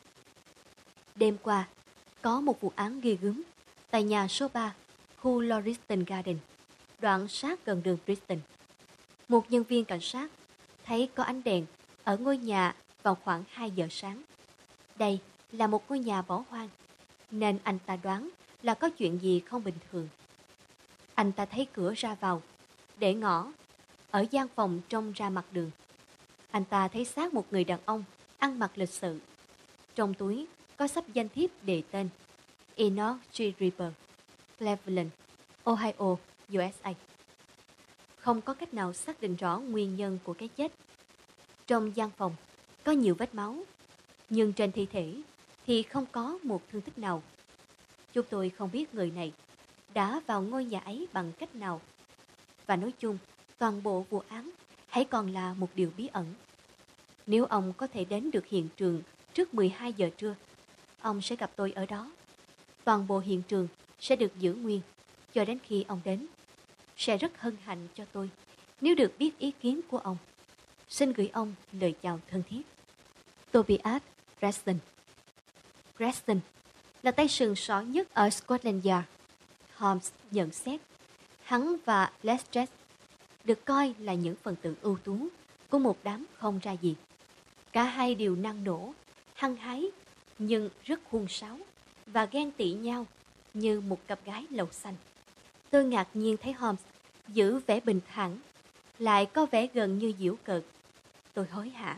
A: Đêm qua, có một vụ án ghê gớm tại nhà số 3, khu Lauriston Garden, đoạn sát gần đường Bristol. Một nhân viên cảnh sát thấy có ánh đèn ở ngôi nhà vào khoảng 2 giờ sáng. Đây là một ngôi nhà bỏ hoang, nên anh ta đoán là có chuyện gì không bình thường. Anh ta thấy cửa ra vào, để ngõ, ở gian phòng trông ra mặt đường. Anh ta thấy xác một người đàn ông ăn mặc lịch sự. Trong túi có sắp danh thiếp đề tên Enoch G. Ripper, Cleveland, Ohio, USA. Không có cách nào xác định rõ nguyên nhân của cái chết. Trong gian phòng có nhiều vết máu, nhưng trên thi thể thì không có một thương tích nào. Chúng tôi không biết người này đã vào ngôi nhà ấy bằng cách nào. Và nói chung, toàn bộ vụ án hãy còn là một điều bí ẩn. Nếu ông có thể đến được hiện trường trước 12 giờ trưa, ông sẽ gặp tôi ở đó. Toàn bộ hiện trường sẽ được giữ nguyên cho đến khi ông đến. Sẽ rất hân hạnh cho tôi nếu được biết ý kiến của ông. Xin gửi ông lời chào thân thiết. Tobias Preston. Preston là tay sừng sỏ nhất ở Scotland Yard. Holmes nhận xét. Hắn và Lestrade được coi là những phần tử ưu tú của một đám không ra gì. Cả hai đều năng nổ, hăng hái, nhưng rất khuôn sáo và ghen tị nhau như một cặp gái lầu xanh. Tôi ngạc nhiên thấy Holmes giữ vẻ bình thản, lại có vẻ gần như giễu cợt. Tôi hối hả.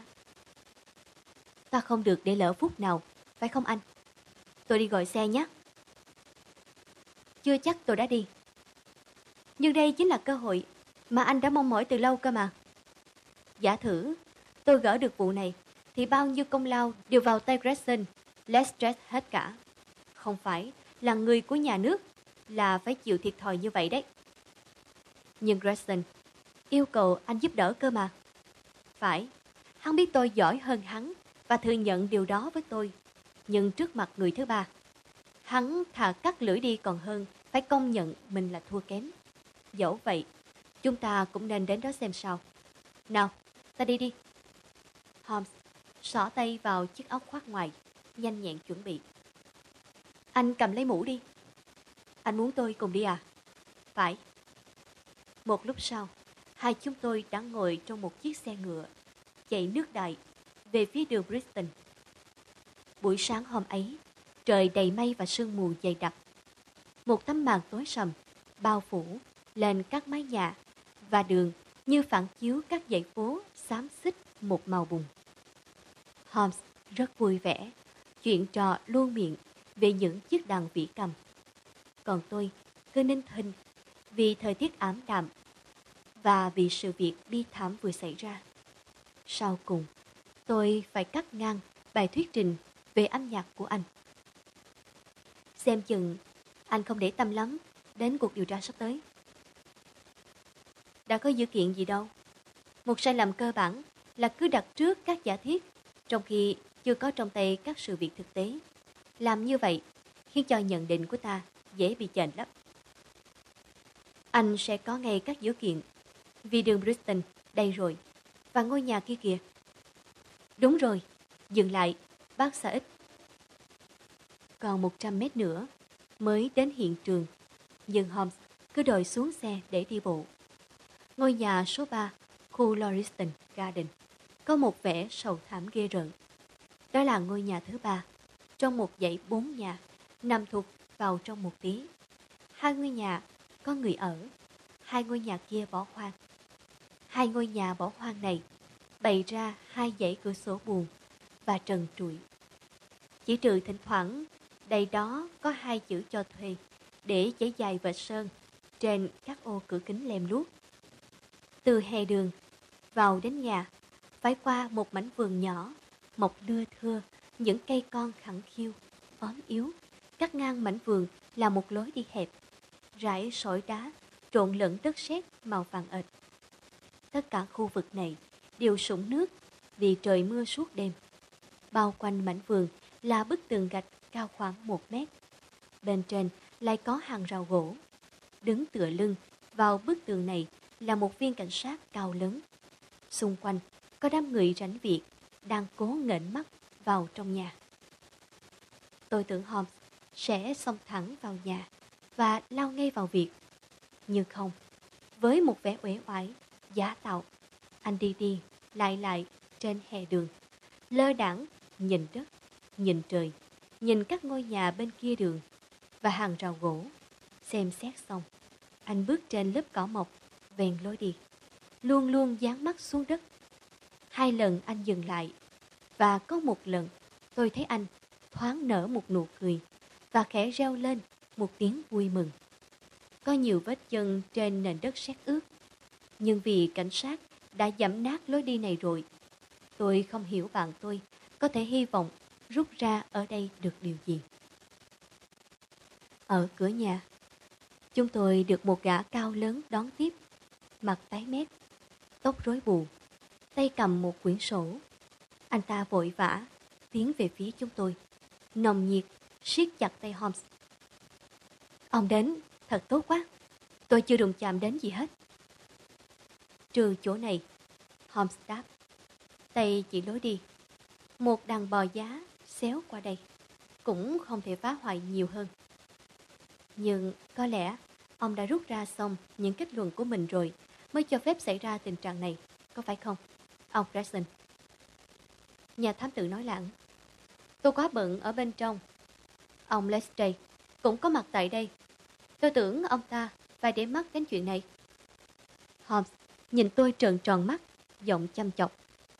A: Ta không được để lỡ phút nào, phải không anh? Tôi đi gọi xe nhé. Chưa chắc tôi đã đi. Nhưng đây chính là cơ hội mà anh đã mong mỏi từ lâu cơ mà. Giả thử tôi gỡ được vụ này thì bao nhiêu công lao đều vào tay Gregson, Lestrade hết cả. Không phải là người của nhà nước là phải chịu thiệt thòi như vậy đấy. Nhưng Gregson yêu cầu anh giúp đỡ cơ mà. Phải, hắn biết tôi giỏi hơn hắn và thừa nhận điều đó với tôi. Nhưng trước mặt người thứ ba, hắn thà cắt lưỡi đi còn hơn phải công nhận mình là thua kém. Dẫu vậy, chúng ta cũng nên đến đó xem sao. Nào, ta đi đi. Holmes xỏ tay vào chiếc áo khoác ngoài, nhanh nhẹn chuẩn bị. Anh cầm lấy mũ đi. Anh muốn tôi cùng đi à? Phải. Một lúc sau, hai chúng tôi đã ngồi trong một chiếc xe ngựa chạy nước đại về phía đường Bristol. Buổi sáng hôm ấy, trời đầy mây và sương mù dày đặc. Một tấm màn tối sầm bao phủ lên các mái nhà và đường như phản chiếu các dãy phố xám xít một màu bùn. Holmes rất vui vẻ, chuyện trò luôn miệng về những chiếc đàn vĩ cầm. Còn tôi cứ nín thinh vì thời tiết ảm đạm và vì sự việc bi thảm vừa xảy ra. Sau cùng, tôi phải cắt ngang bài thuyết trình về âm nhạc của anh. Xem chừng anh không để tâm lắm đến cuộc điều tra sắp tới. Đã có dữ kiện gì đâu. Một sai lầm cơ bản là cứ đặt trước các giả thiết trong khi chưa có trong tay các sự việc thực tế. Làm như vậy khiến cho nhận định của ta dễ bị chệch lắm. Anh sẽ có ngay các dữ kiện vì đường Bristol đây rồi và ngôi nhà kia kìa. Đúng rồi, dừng lại, bác xã ít. Còn 100 mét nữa mới đến hiện trường, nhưng Holmes cứ đòi xuống xe để đi bộ. Ngôi nhà số 3, khu Lauriston Garden, có một vẻ sầu thảm ghê rợn. Đó là ngôi nhà thứ 3, trong một dãy 4 nhà, nằm thụt vào trong một tí. 2 ngôi nhà có người ở, 2 ngôi nhà kia bỏ hoang. 2 ngôi nhà bỏ hoang này bày ra 2 dãy cửa sổ buồn và trần trụi. Chỉ trừ thỉnh thoảng đầy đó có 2 chữ cho thuê để chảy dài vệt sơn trên các ô cửa kính lem luốc. Từ hè đường vào đến nhà phải qua một mảnh vườn nhỏ, mọc lưa thưa những cây con khẳng khiu, ốm yếu. Cắt ngang mảnh vườn là một lối đi hẹp, rải sỏi đá trộn lẫn đất sét màu vàng ệt. Tất cả khu vực này đều sũng nước vì trời mưa suốt đêm. Bao quanh mảnh vườn là bức tường gạch cao khoảng 1 mét. Bên trên lại có hàng rào gỗ. Đứng tựa lưng vào bức tường này là một viên cảnh sát cao lớn. Xung quanh có đám người rảnh việc đang cố nghển mắt vào trong nhà. Tôi tưởng Holmes sẽ xông thẳng vào nhà và lao ngay vào việc. Nhưng không, với một vẻ uể oải, giả tạo, anh đi lại trên hè đường, lơ đãng nhìn đất, nhìn trời, nhìn các ngôi nhà bên kia đường và hàng rào gỗ. Xem xét xong, anh bước trên lớp cỏ mọc ven lối đi, luôn luôn dán mắt xuống đất. 2 lần anh dừng lại, và có một lần tôi thấy anh thoáng nở một nụ cười và khẽ reo lên một tiếng vui mừng. Có nhiều vết chân trên nền đất sét ướt, nhưng vì cảnh sát đã dẫm nát lối đi này rồi, tôi không hiểu bạn tôi có thể hy vọng rút ra ở đây được điều gì. Ở cửa nhà, chúng tôi được một gã cao lớn đón tiếp, mặt tái mét, tóc rối bù, tay cầm một quyển sổ. Anh ta vội vã tiến về phía chúng tôi, nồng nhiệt siết chặt tay Holmes. Ông đến thật tốt quá, tôi chưa đụng chạm đến gì hết. Trừ chỗ này, Holmes đáp, tay chỉ lối đi. Một đàn bò giá xéo qua đây, cũng không thể phá hoại nhiều hơn. Nhưng có lẽ ông đã rút ra xong những kết luận của mình rồi mới cho phép xảy ra tình trạng này, có phải không, ông Gregson? Nhà thám tử nói lặng. Tôi quá bận ở bên trong. Ông Lestrade cũng có mặt tại đây. Tôi tưởng ông ta phải để mắt đến chuyện này. Holmes nhìn tôi trợn tròn mắt, giọng chăm chọc.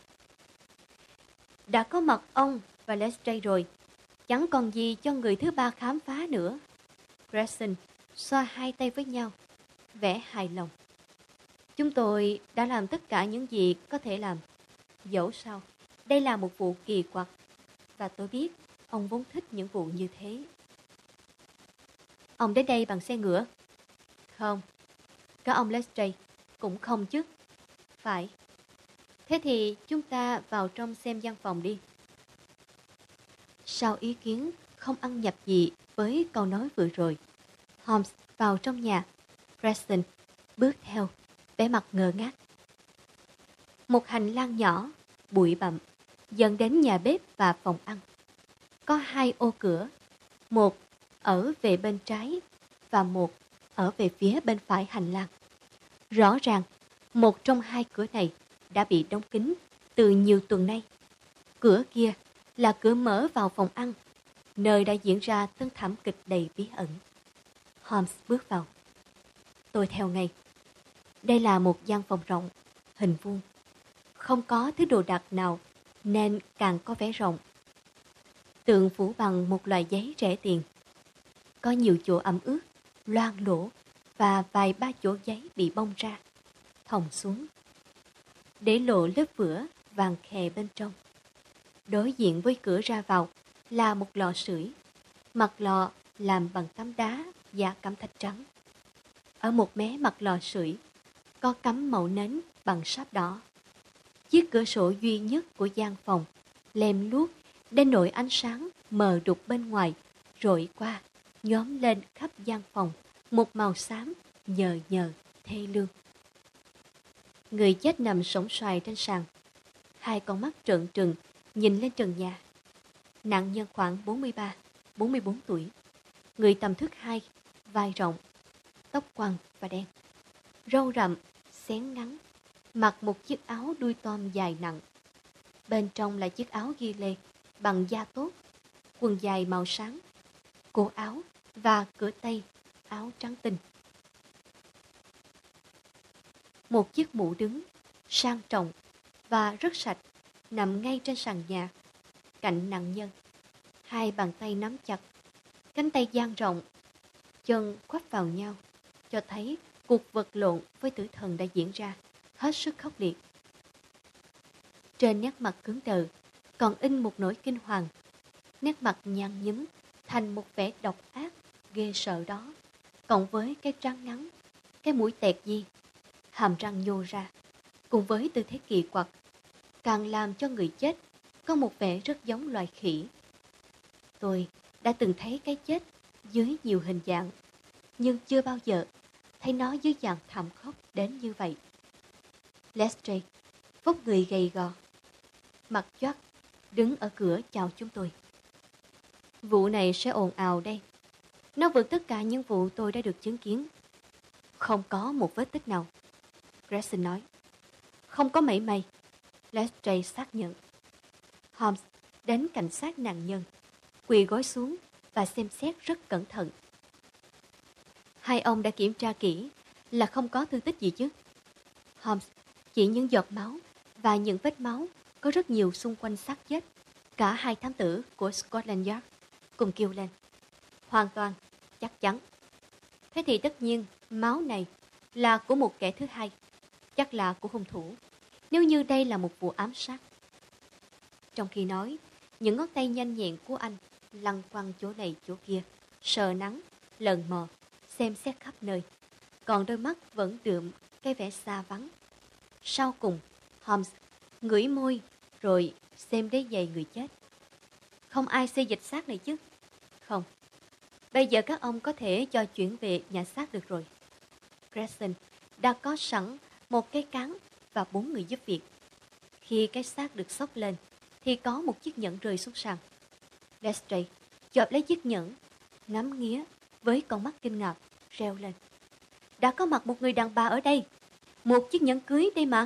A: Đã có mặt ông và Lestrade rồi, chẳng còn gì cho người thứ 3 khám phá nữa. Gregson xoa 2 tay với nhau, vẻ hài lòng. Chúng tôi đã làm tất cả những gì có thể làm. Dẫu sao, đây là một vụ kỳ quặc, và tôi biết ông vốn thích những vụ như thế. Ông đến đây bằng xe ngựa? Không. Cả ông Lestrade cũng không chứ? Phải. Thế thì chúng ta vào trong xem gian phòng đi. Sau ý kiến không ăn nhập gì với câu nói vừa rồi, Holmes vào trong nhà. Gregson bước theo, vẻ mặt ngơ ngác. Một hành lang nhỏ, bụi bặm, dẫn đến nhà bếp và phòng ăn. Có 2 ô cửa, một ở về bên trái và một ở về phía bên phải hành lang. Rõ ràng, một trong 2 cửa này đã bị đóng kín từ nhiều tuần nay. Cửa kia là cửa mở vào phòng ăn, nơi đã diễn ra tân thảm kịch đầy bí ẩn. Holmes bước vào. Tôi theo ngay. Đây là một gian phòng rộng, hình vuông. Không có thứ đồ đạc nào nên càng có vẻ rộng. Tường phủ bằng một loại giấy rẻ tiền. Có nhiều chỗ ẩm ướt, loang lỗ và vài 3 chỗ giấy bị bong ra, thòng xuống, để lộ lớp vữa vàng khè bên trong. Đối diện với cửa ra vào là một lò sưởi, mặt lò làm bằng tấm đá và cẩm thạch trắng. Ở một mé mặt lò sưởi có cắm mẩu nến bằng sáp đỏ. Chiếc cửa sổ duy nhất của gian phòng lem luốc đến nỗi ánh sáng mờ đục bên ngoài rọi qua, nhóm lên khắp gian phòng một màu xám nhờ nhờ thê lương. Người chết nằm sõng soài trên sàn, 2 con mắt trợn trừng nhìn lên trần nhà. Nạn nhân khoảng 43-44 tuổi, người tầm thước 2, vai rộng, tóc quăn và đen, râu rậm, xén ngắn, mặc một chiếc áo đuôi tom dài nặng, Bên trong là chiếc áo ghi lê bằng da tốt, quần dài màu sáng, cổ áo và cửa tay áo trắng tinh. Một chiếc mũ đứng, sang trọng và rất sạch, nằm ngay trên sàn nhà, cạnh nạn nhân. Hai bàn tay nắm chặt, cánh tay dang rộng, chân khoác vào nhau, cho thấy cuộc vật lộn với tử thần đã diễn ra, hết sức khốc liệt. Trên nét mặt cứng đờ, còn in một nỗi kinh hoàng. Nét mặt nhăn nhúm thành một vẻ độc ác, ghê sợ đó, cộng với cái trán ngắn, cái mũi tẹt di, hàm răng nhô ra, cùng với tư thế kỳ quặc, càng làm cho người chết có một vẻ rất giống loài khỉ. Tôi đã từng thấy cái chết dưới nhiều hình dạng, nhưng chưa bao giờ thấy nó dưới dạng thảm khốc đến như vậy. Lestrade, vóc người gầy gò, mặt choác, đứng ở cửa chào chúng tôi. Vụ này sẽ ồn ào đây. Nó vượt tất cả những vụ tôi đã được chứng kiến. Không có một vết tích nào, Gregson nói. Không có mảy may, Lestrade xác nhận. Holmes đến cảnh sát nạn nhân, quỳ gối xuống và xem xét rất cẩn thận. Hai ông đã kiểm tra kỹ là không có thương tích gì chứ? Holmes chỉ những giọt máu và những vết máu có rất nhiều xung quanh xác chết. Cả hai thám tử của Scotland Yard cùng kêu lên. Hoàn toàn, chắc chắn. Thế thì tất nhiên máu này là của một kẻ thứ hai, chắc là của hung thủ, nếu như đây là một vụ ám sát. Trong khi nói, những ngón tay nhanh nhẹn của anh lăn quăng chỗ này chỗ kia, sờ nắng, lần mò, xem xét khắp nơi. Còn đôi mắt vẫn đượm cái vẻ xa vắng. Sau cùng, Holmes ngửi môi rồi xem đế giày người chết. Không ai xê dịch xác này chứ? Không. Bây giờ các ông có thể cho chuyển về nhà xác được rồi. Gregson đã có sẵn một cái cán và 4 người giúp việc. Khi cái xác được xốc lên thì có một chiếc nhẫn rơi xuống sàn. Lestrade chộp lấy chiếc nhẫn, ngắm nghía với con mắt kinh ngạc, reo lên. Đã có mặt một người đàn bà ở đây. Một chiếc nhẫn cưới đây mà.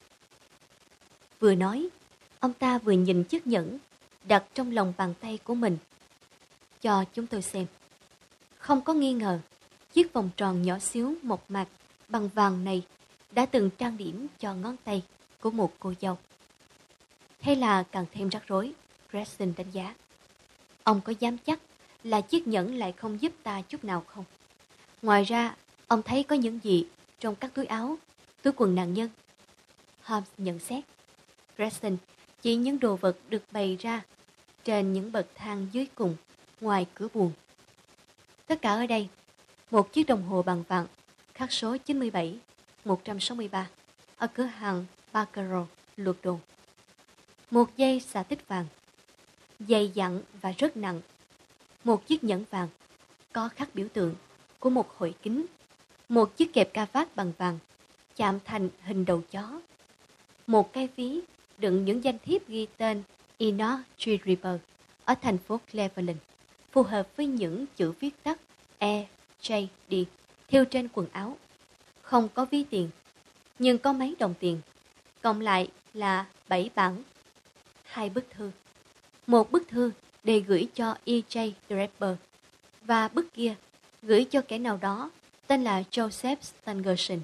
A: Vừa nói, ông ta vừa nhìn chiếc nhẫn đặt trong lòng bàn tay của mình. Cho chúng tôi xem. Không có nghi ngờ, chiếc vòng tròn nhỏ xíu mộc mạc bằng vàng này đã từng trang điểm cho ngón tay của một cô dâu. Thế là càng thêm rắc rối, Gregson đánh giá. Ông có dám chắc là chiếc nhẫn lại không giúp ta chút nào không? Ngoài ra, ông thấy có những gì trong các túi áo, túi quần nạn nhân? Holmes nhận xét. Gregson chỉ những đồ vật được bày ra trên những bậc thang dưới cùng, ngoài cửa buồng. Tất cả ở đây, một chiếc đồng hồ bằng vàng, khắc số 97, 163, ở cửa hàng Baccarat, luộc đồ. Một dây xà tích vàng, dày dặn và rất nặng. Một chiếc nhẫn vàng, có khắc biểu tượng của một hội kính. Một chiếc kẹp cà vạt bằng vàng, chạm thành hình đầu chó. Một cái ví đựng những danh thiếp ghi tên Enoch G. Ripper ở thành phố Cleveland, phù hợp với những chữ viết tắt E.J.D. thêu trên quần áo. Không có ví tiền, nhưng có mấy đồng tiền. Cộng lại là 7 bảng. 2 bức thư. Một bức thư để gửi cho E.J. Draper và bức kia gửi cho kẻ nào đó tên là Joseph Stangerson.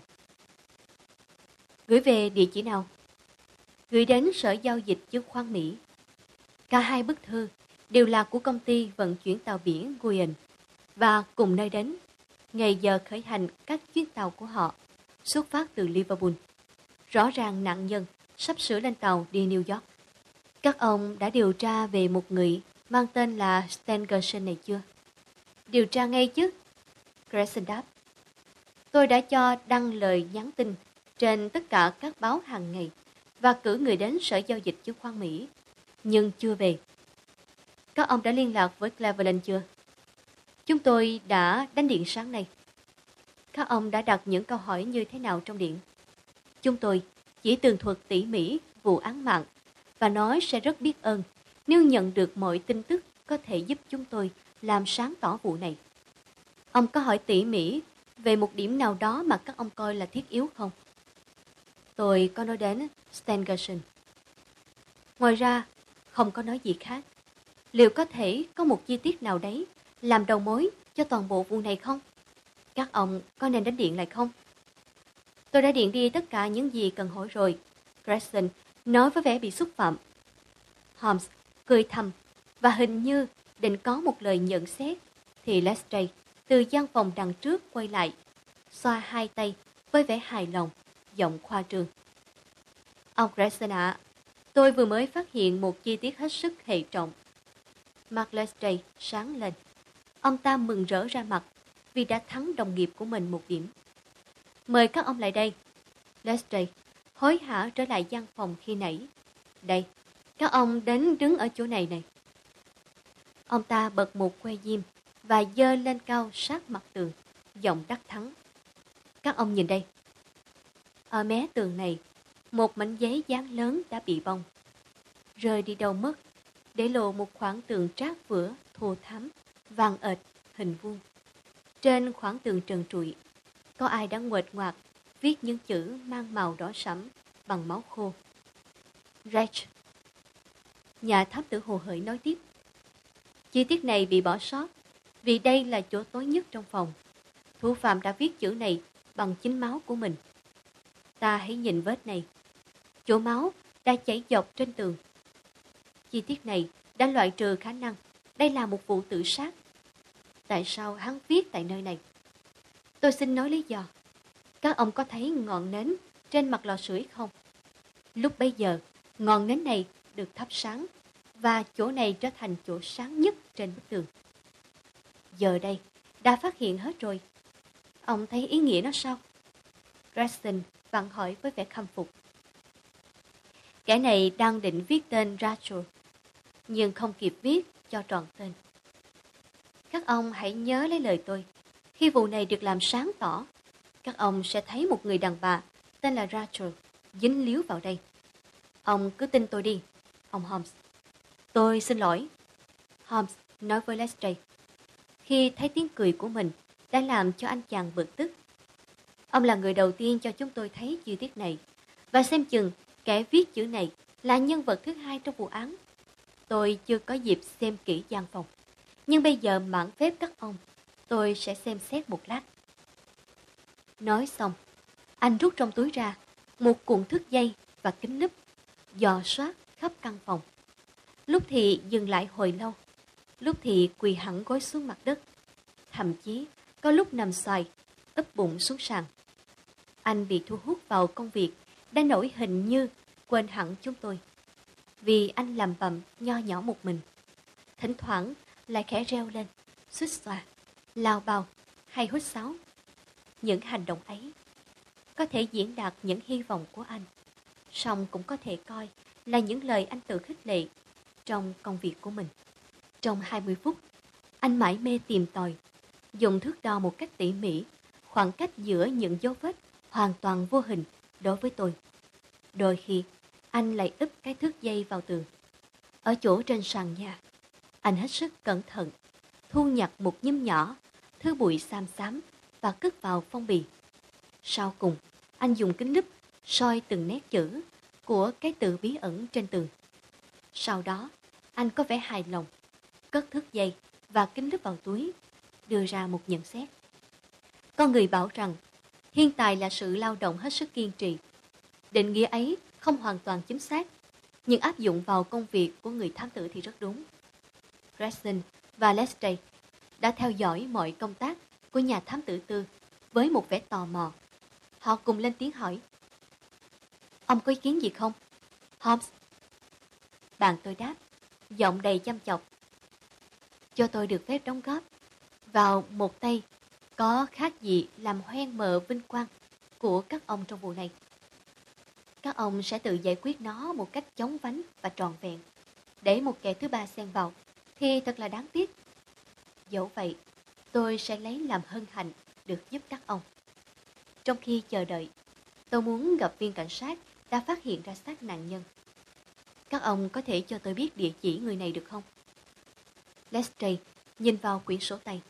A: Gửi về địa chỉ nào? Gửi đến Sở Giao dịch Chứng khoán Mỹ. Cả hai bức thư đều là của công ty vận chuyển tàu biển Guian và cùng nơi đến, ngày giờ khởi hành các chuyến tàu của họ xuất phát từ Liverpool. Rõ ràng nạn nhân sắp sửa lên tàu đi New York. Các ông đã điều tra về một người mang tên là Stangerson này chưa? Điều tra ngay chứ, Gregson đáp. Tôi đã cho đăng lời nhắn tin trên tất cả các báo hàng ngày và cử người đến Sở Giao dịch Chứng khoán Mỹ, nhưng chưa về. Các ông đã liên lạc với Cleveland chưa? Chúng tôi đã đánh điện sáng nay. Các ông đã đặt những câu hỏi như thế nào trong điện? Chúng tôi chỉ tường thuật tỉ mỉ vụ án mạng và nói sẽ rất biết ơn nếu nhận được mọi tin tức có thể giúp chúng tôi làm sáng tỏ vụ này. Ông có hỏi tỉ mỉ về một điểm nào đó mà các ông coi là thiết yếu không? Tôi có nói đến Stangerson. Ngoài ra, không có nói gì khác. Liệu có thể có một chi tiết nào đấy làm đầu mối cho toàn bộ vụ này không? Các ông có nên đánh điện lại không? Tôi đã điện đi tất cả những gì cần hỏi rồi. Gregson nói với vẻ bị xúc phạm. Holmes cười thầm và hình như định có một lời nhận xét, thì Lestrade từ gian phòng đằng trước quay lại, xoa hai tay với vẻ hài lòng, giọng khoa trương. Ông Gregson ạ, tôi vừa mới phát hiện một chi tiết hết sức hệ trọng. Mặt Lestrade sáng lên. Ông ta mừng rỡ ra mặt vì đã thắng đồng nghiệp của mình một điểm. Mời các ông lại đây. Lestrade hối hả trở lại gian phòng khi nãy. Đây, các ông đến đứng ở chỗ này này. Ông ta bật một que diêm và giơ lên cao sát mặt tường, giọng đắc thắng. Các ông nhìn đây. Ở mé tường này, một mảnh giấy dán lớn đã bị bong. Rơi đi đâu mất, để lộ một khoảng tường trát vữa, thô thắm, vàng ệt, hình vuông. Trên khoảng tường trần trụi, có ai đã nguệch ngoạc viết những chữ mang màu đỏ sẫm bằng máu khô. Rach. Nhà thám tử hồ hởi nói tiếp. Chi tiết này bị bỏ sót vì đây là chỗ tối nhất trong phòng. Thủ phạm đã viết chữ này bằng chính máu của mình. Ta hãy nhìn vết này. Chỗ máu đã chảy dọc trên tường. Chi tiết này đã loại trừ khả năng đây là một vụ tự sát. Tại sao hắn viết tại nơi này? Tôi xin nói lý do. Các ông có thấy ngọn nến trên mặt lò sưởi không? Lúc bấy giờ, ngọn nến này được thắp sáng và chỗ này trở thành chỗ sáng nhất trên bức tường. Giờ đây, đã phát hiện hết rồi. Ông thấy ý nghĩa nó sao? Gregson vặn hỏi với vẻ khâm phục. Kẻ này đang định viết tên Rachel, nhưng không kịp viết cho tròn tên. Các ông hãy nhớ lấy lời tôi. Khi vụ này được làm sáng tỏ, các ông sẽ thấy một người đàn bà tên là Rachel dính líu vào đây. Ông cứ tin tôi đi, ông Holmes. Tôi xin lỗi, Holmes nói với Lestrade, khi thấy tiếng cười của mình đã làm cho anh chàng bực tức. Ông là người đầu tiên cho chúng tôi thấy chi tiết này, và xem chừng kẻ viết chữ này là nhân vật thứ hai trong vụ án. Tôi chưa có dịp xem kỹ gian phòng, nhưng bây giờ mạn phép các ông, tôi sẽ xem xét một lát. Nói xong, anh rút trong túi ra một cuộn thước dây và kính lúp, dò soát khắp căn phòng. Lúc thì dừng lại hồi lâu, lúc thì quỳ hẳn gối xuống mặt đất, thậm chí có lúc nằm xoài, úp bụng xuống sàn. Anh bị thu hút vào công việc đã nổi hình như quên hẳn chúng tôi, vì anh làm bầm nho nhỏ một mình, thỉnh thoảng lại khẽ reo lên, xuýt xoa, lao bao hay huýt sáo. Những hành động ấy có thể diễn đạt những hy vọng của anh, song cũng có thể coi là những lời anh tự khích lệ trong công việc của mình. Trong 20 phút, anh mải mê tìm tòi, dùng thước đo một cách tỉ mỉ khoảng cách giữa những dấu vết hoàn toàn vô hình đối với tôi. Đôi khi, anh lại úp cái thước dây vào tường. Ở chỗ trên sàn nhà, anh hết sức cẩn thận, thu nhặt một nhúm nhỏ, thứ bụi xám xám và cất vào phong bì. Sau cùng, anh dùng kính lúp soi từng nét chữ của cái từ bí ẩn trên tường. Sau đó, anh có vẻ hài lòng, cất thước dây và kính lúp vào túi, đưa ra một nhận xét. Con người bảo rằng thiên tài là sự lao động hết sức kiên trì. Định nghĩa ấy không hoàn toàn chính xác, nhưng áp dụng vào công việc của người thám tử thì rất đúng. Gregson và Lestrade đã theo dõi mọi công tác của nhà thám tử tư với một vẻ tò mò. Họ cùng lên tiếng hỏi. Ông có ý kiến gì không, Holmes? Bạn tôi đáp, giọng đầy chăm chọc. Cho tôi được phép đóng góp vào một tay có khác gì làm hoen mờ vinh quang của các ông trong vụ này. Các ông sẽ tự giải quyết nó một cách chóng vánh và trọn vẹn. Để một kẻ thứ ba xen vào thì thật là đáng tiếc. Dẫu vậy, tôi sẽ lấy làm hân hạnh được giúp các ông. Trong khi chờ đợi, tôi muốn gặp viên cảnh sát đã phát hiện ra xác nạn nhân. Các ông có thể cho tôi biết địa chỉ người này được không? Lestrade nhìn vào quyển sổ tay.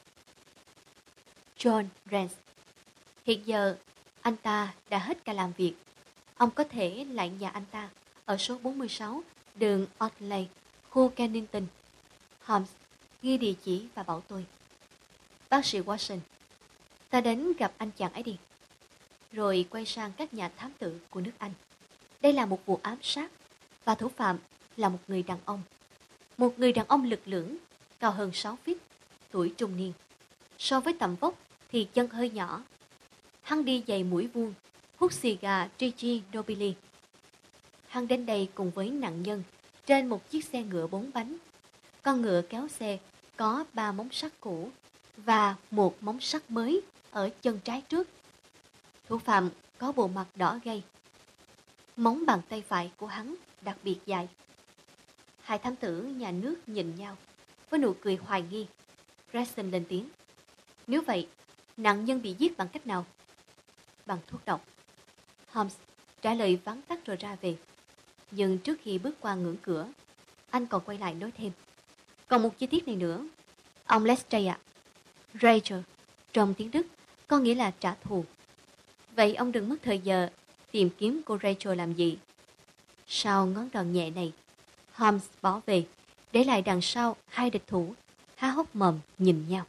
A: John Rance. Hiện giờ, anh ta đã hết ca làm việc. Ông có thể lại nhà anh ta ở số 46 đường Otley, khu Kennington. Holmes ghi địa chỉ và bảo tôi. Bác sĩ Watson, ta đến gặp anh chàng ấy đi. Rồi quay sang các nhà thám tử của nước Anh. Đây là một vụ ám sát và thủ phạm là một người đàn ông. Một người đàn ông lực lưỡng, cao hơn 6 feet, tuổi trung niên. So với tầm vóc thì chân hơi nhỏ. Hắn đi giày mũi vuông, hút xì gà Gigi Nobili. Hắn đến đây cùng với nạn nhân trên một chiếc xe ngựa 4 bánh. Con ngựa kéo xe có 3 móng sắt cũ và một móng sắt mới ở chân trái trước. Thủ phạm có bộ mặt đỏ gay. Móng bàn tay phải của hắn đặc biệt dài. Hai thám tử nhà nước nhìn nhau với nụ cười hoài nghi. Gregson lên tiếng. Nếu vậy, nạn nhân bị giết bằng cách nào? Bằng thuốc độc. Holmes trả lời vắn tắt rồi ra về. Nhưng trước khi bước qua ngưỡng cửa, anh còn quay lại nói thêm. Còn một chi tiết này nữa. Ông Lestrade ạ. Rachel, trong tiếng Đức, có nghĩa là trả thù. Vậy ông đừng mất thời giờ tìm kiếm cô Rachel làm gì. Sau ngón đòn nhẹ này, Holmes bỏ về, để lại đằng sau hai địch thủ, há hốc mồm nhìn nhau.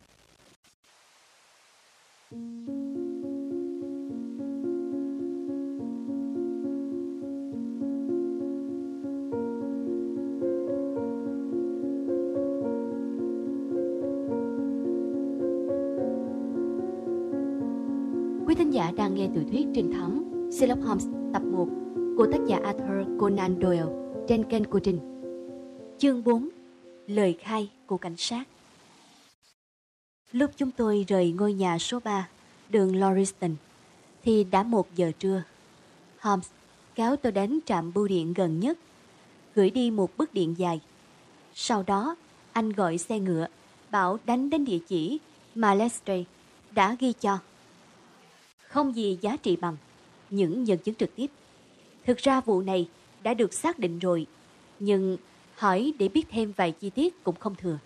A: Quý thính giả đang nghe tiểu thuyết trinh thám Sherlock Holmes tập 1 của tác giả Arthur Conan Doyle trên kênh của Trình. Chương 4. Lời khai của cảnh sát. Lúc chúng tôi rời ngôi nhà số 3, đường Lauriston, thì đã 1 giờ trưa. Holmes kéo tôi đến trạm bưu điện gần nhất, gửi đi một bức điện dài. Sau đó, anh gọi xe ngựa, bảo đánh đến địa chỉ mà Lestrade đã ghi cho. Không gì giá trị bằng những nhân chứng trực tiếp. Thực ra vụ này đã được xác định rồi, nhưng hỏi để biết thêm vài chi tiết cũng không thừa.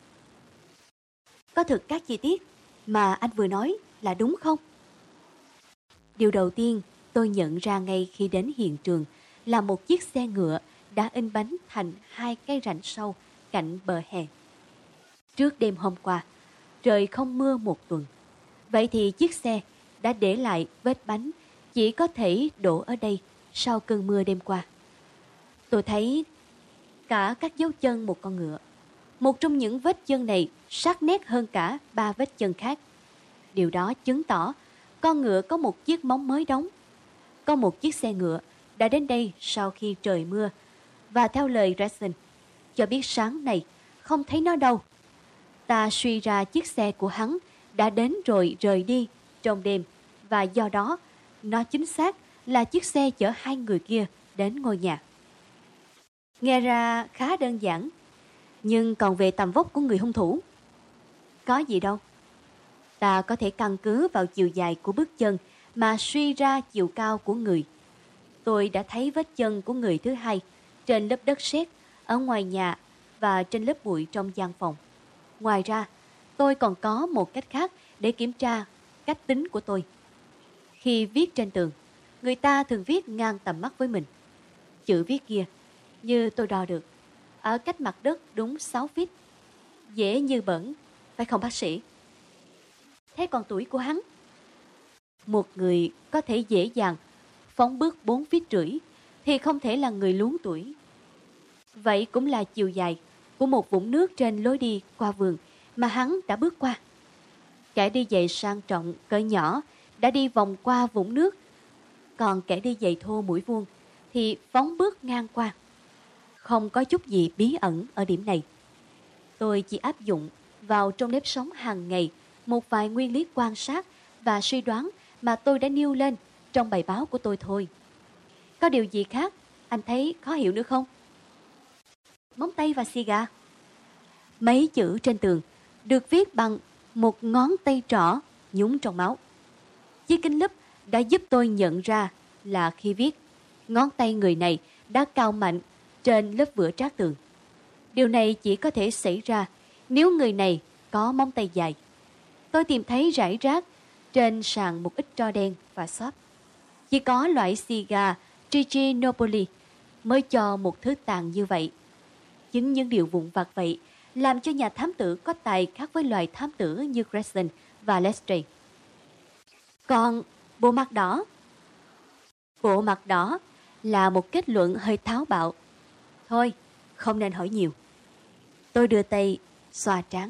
A: Có thực các chi tiết mà anh vừa nói là đúng không? Điều đầu tiên tôi nhận ra ngay khi đến hiện trường là một chiếc xe ngựa đã in bánh thành 2 cái rãnh sâu cạnh bờ hè. Trước đêm hôm qua, trời không mưa 1 tuần. Vậy thì chiếc xe đã để lại vết bánh chỉ có thể đổ ở đây sau cơn mưa đêm qua. Tôi thấy cả các dấu chân một con ngựa. Một trong những vết chân này sắc nét hơn cả 3 vết chân khác. Điều đó chứng tỏ con ngựa có một chiếc móng mới đóng. Có một chiếc xe ngựa đã đến đây sau khi trời mưa. Và theo lời Gregson, cho biết sáng này không thấy nó đâu. Ta suy ra chiếc xe của hắn đã đến rồi rời đi trong đêm, và do đó nó chính xác là chiếc xe chở 2 người kia đến ngôi nhà. Nghe ra khá đơn giản, nhưng còn về tầm vóc của người hung thủ, có gì đâu. Ta có thể căn cứ vào chiều dài của bước chân mà suy ra chiều cao của người. Tôi đã thấy vết chân của người thứ hai trên lớp đất sét ở ngoài nhà và trên lớp bụi trong gian phòng. Ngoài ra, tôi còn có một cách khác để kiểm tra cách tính của tôi. Khi viết trên tường, người ta thường viết ngang tầm mắt với mình. Chữ viết kia, như tôi đo được, ở cách mặt đất đúng 6 feet. Dễ như bẩn, phải không bác sĩ? Thế còn tuổi của hắn? Một người có thể dễ dàng phóng bước 4 feet rưỡi thì không thể là người luống tuổi. Vậy cũng là chiều dài của một vũng nước trên lối đi qua vườn mà hắn đã bước qua. Kẻ đi giày sang trọng cỡ nhỏ đã đi vòng qua vũng nước, còn kẻ đi giày thô mũi vuông thì phóng bước ngang qua. Không có chút gì bí ẩn ở điểm này. Tôi chỉ áp dụng vào trong nếp sống hàng ngày một vài nguyên lý quan sát và suy đoán mà tôi đã nêu lên trong bài báo của tôi thôi. Có điều gì khác anh thấy khó hiểu nữa không? Móng tay và xì gà. Mấy chữ trên tường được viết bằng một ngón tay trỏ nhúng trong máu. Chiếc kính lúp đã giúp tôi nhận ra là khi viết, ngón tay người này đã cào mạnh trên lớp vữa trát tường. Điều này chỉ có thể xảy ra nếu người này có móng tay dài. Tôi tìm thấy rải rác trên sàn một ít tro đen và xốp. Chỉ có loại xì gà Gigi Nobili mới cho một thứ tàn như vậy chính những điều vụn vặt vậy làm cho nhà thám tử có tài khác với loài thám tử như Grayson và Lestrade. Còn bộ mặt đỏ? Bộ mặt đỏ là một kết luận hơi táo bạo. Thôi, không nên hỏi nhiều. Tôi đưa tay xoa trán.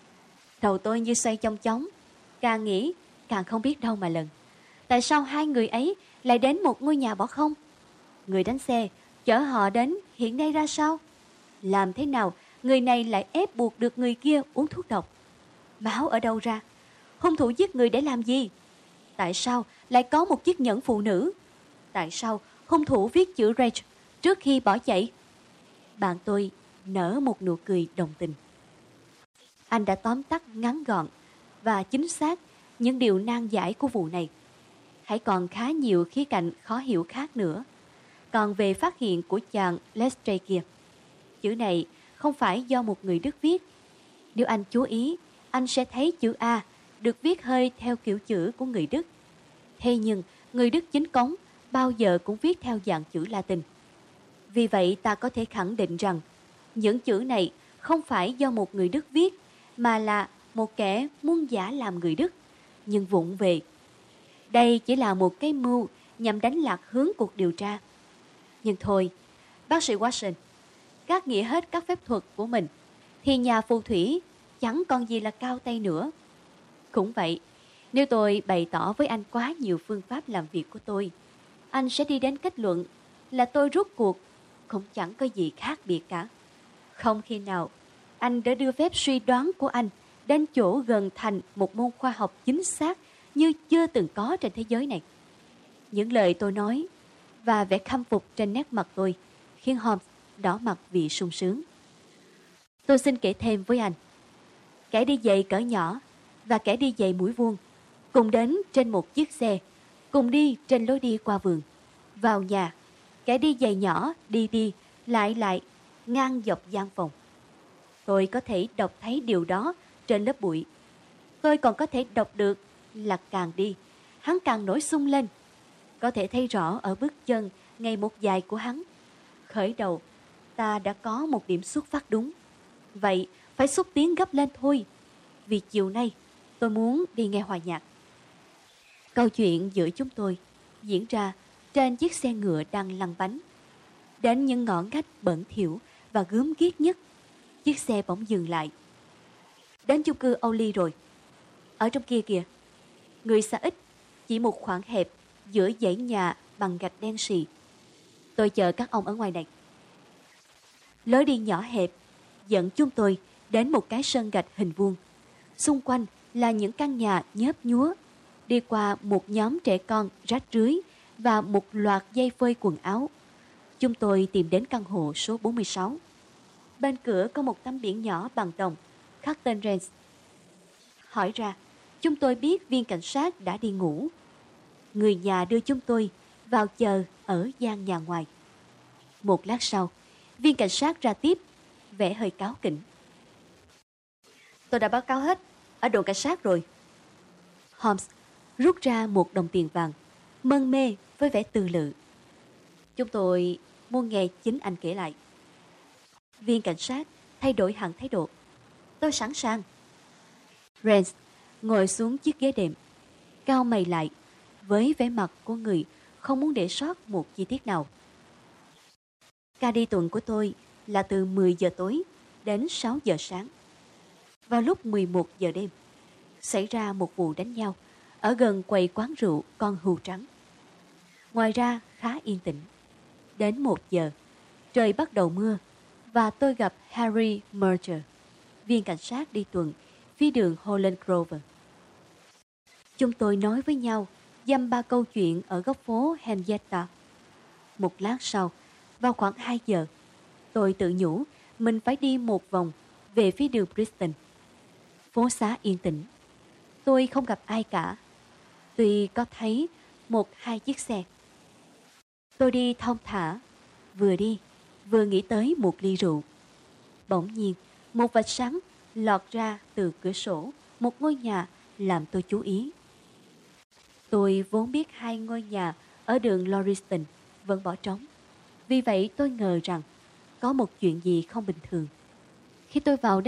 A: Đầu tôi như xoay chong chóng, càng nghĩ càng không biết đâu mà lần. Tại sao hai người ấy lại đến một ngôi nhà bỏ không? Người đánh xe chở họ đến hiện nay ra sao? Làm thế nào người này lại ép buộc được người kia uống thuốc độc? Máu ở đâu ra? Hung thủ giết người để làm gì? Tại sao lại có một chiếc nhẫn phụ nữ? Tại sao hung thủ viết chữ Rage trước khi bỏ chạy? Bạn tôi nở một nụ cười đồng tình. Anh đã tóm tắt ngắn gọn và chính xác những điều nan giải của vụ này. Hãy còn khá nhiều khía cạnh khó hiểu khác nữa. Còn về phát hiện của chàng Lestrade kia, chữ này không phải do một người Đức viết. Nếu anh chú ý, anh sẽ thấy chữ A được viết hơi theo kiểu chữ của người Đức. Thế nhưng, người Đức chính cống bao giờ cũng viết theo dạng chữ Latin. Vì vậy ta có thể khẳng định rằng những chữ này không phải do một người Đức viết, mà là một kẻ muốn giả làm người Đức, nhưng vụng về. Đây chỉ là một cái mưu nhằm đánh lạc hướng cuộc điều tra. Nhưng thôi, bác sĩ Watson, các nghĩa hết các phép thuật của mình, thì nhà phù thủy chẳng còn gì là cao tay nữa. Cũng vậy, nếu tôi bày tỏ với anh quá nhiều phương pháp làm việc của tôi, anh sẽ đi đến kết luận là tôi rốt cuộc cũng chẳng có gì khác biệt cả. Không khi nào anh đã đưa phép suy đoán của anh đến chỗ gần thành một môn khoa học chính xác như chưa từng có trên thế giới này. Những lời tôi nói và vẻ khâm phục trên nét mặt tôi khiến Holmes đỏ mặt vì sung sướng. Tôi xin kể thêm với anh. Kẻ đi giày cỡ nhỏ và kẻ đi giày mũi vuông cùng đến trên một chiếc xe, cùng đi trên lối đi qua vườn. Vào nhà, kẻ đi giày nhỏ đi lại ngang dọc gian phòng. Tôi có thể đọc thấy điều đó trên lớp bụi. Tôi còn có thể đọc được là càng đi, hắn càng nổi sung lên. Có thể thấy rõ ở bước chân ngày một dài của hắn. Khởi đầu, ta đã có một điểm xuất phát đúng. Vậy, phải xúc tiến gấp lên thôi. Vì chiều nay, tôi muốn đi nghe hòa nhạc. Câu chuyện giữa chúng tôi diễn ra trên chiếc xe ngựa đang lăn bánh. Đến những ngõ ngách bẩn thỉu và gớm ghiếc nhất, chiếc xe bỗng dừng lại. Đến chung cư Owly rồi. Ở trong kia kìa. Người xa ít, chỉ một khoảng hẹp giữa dãy nhà bằng gạch đen xì. Tôi chờ các ông ở ngoài này. Lối đi nhỏ hẹp dẫn chúng tôi đến một cái sân gạch hình vuông. Xung quanh là những căn nhà nhớp nhúa, đi qua một nhóm trẻ con rách rưới và một loạt dây phơi quần áo. Chúng tôi tìm đến căn hộ số 46. Bên cửa có một tấm biển nhỏ bằng đồng khắc tên Rennes. Hỏi ra, chúng tôi biết viên cảnh sát đã đi ngủ. Người nhà đưa chúng tôi vào chờ ở gian nhà ngoài. Một lát sau, viên cảnh sát ra tiếp, vẻ hơi cáu kỉnh. Tôi đã báo cáo hết ở đồn cảnh sát rồi. Holmes rút ra một đồng tiền vàng, mân mê với vẻ tư lự. Chúng tôi muốn nghe chính anh kể lại. Viên cảnh sát thay đổi hẳn thái độ. Tôi sẵn sàng. Rennes ngồi xuống chiếc ghế đệm, cau mày lại với vẻ mặt của người không muốn để sót một chi tiết nào. Ca đi tuần của tôi là từ 10 giờ tối đến 6 giờ sáng. Vào lúc 11 giờ đêm, xảy ra một vụ đánh nhau ở gần quầy quán rượu Con Hươu Trắng. Ngoài ra khá yên tĩnh. Đến 1 giờ, trời bắt đầu mưa và tôi gặp Harry Mercer, viên cảnh sát đi tuần phía đường Holland Grove. Chúng tôi nói với nhau dăm ba câu chuyện ở góc phố Henrietta. Một lát sau, vào khoảng 2 giờ, tôi tự nhủ mình phải đi một vòng về phía đường Brixton. Phố xá yên tĩnh. Tôi không gặp ai cả. Tuy có thấy một hai chiếc xe. Tôi đi thong thả, đi, vừa nghĩ tới một ly rượu. Bỗng nhiên, một vệt sáng lọt ra từ cửa sổ một ngôi nhà làm tôi chú ý. Tôi vốn biết hai ngôi nhà ở đường Lauriston vẫn bỏ trống. Vì vậy tôi ngờ rằng có một chuyện gì không bình thường. Khi tôi vào đến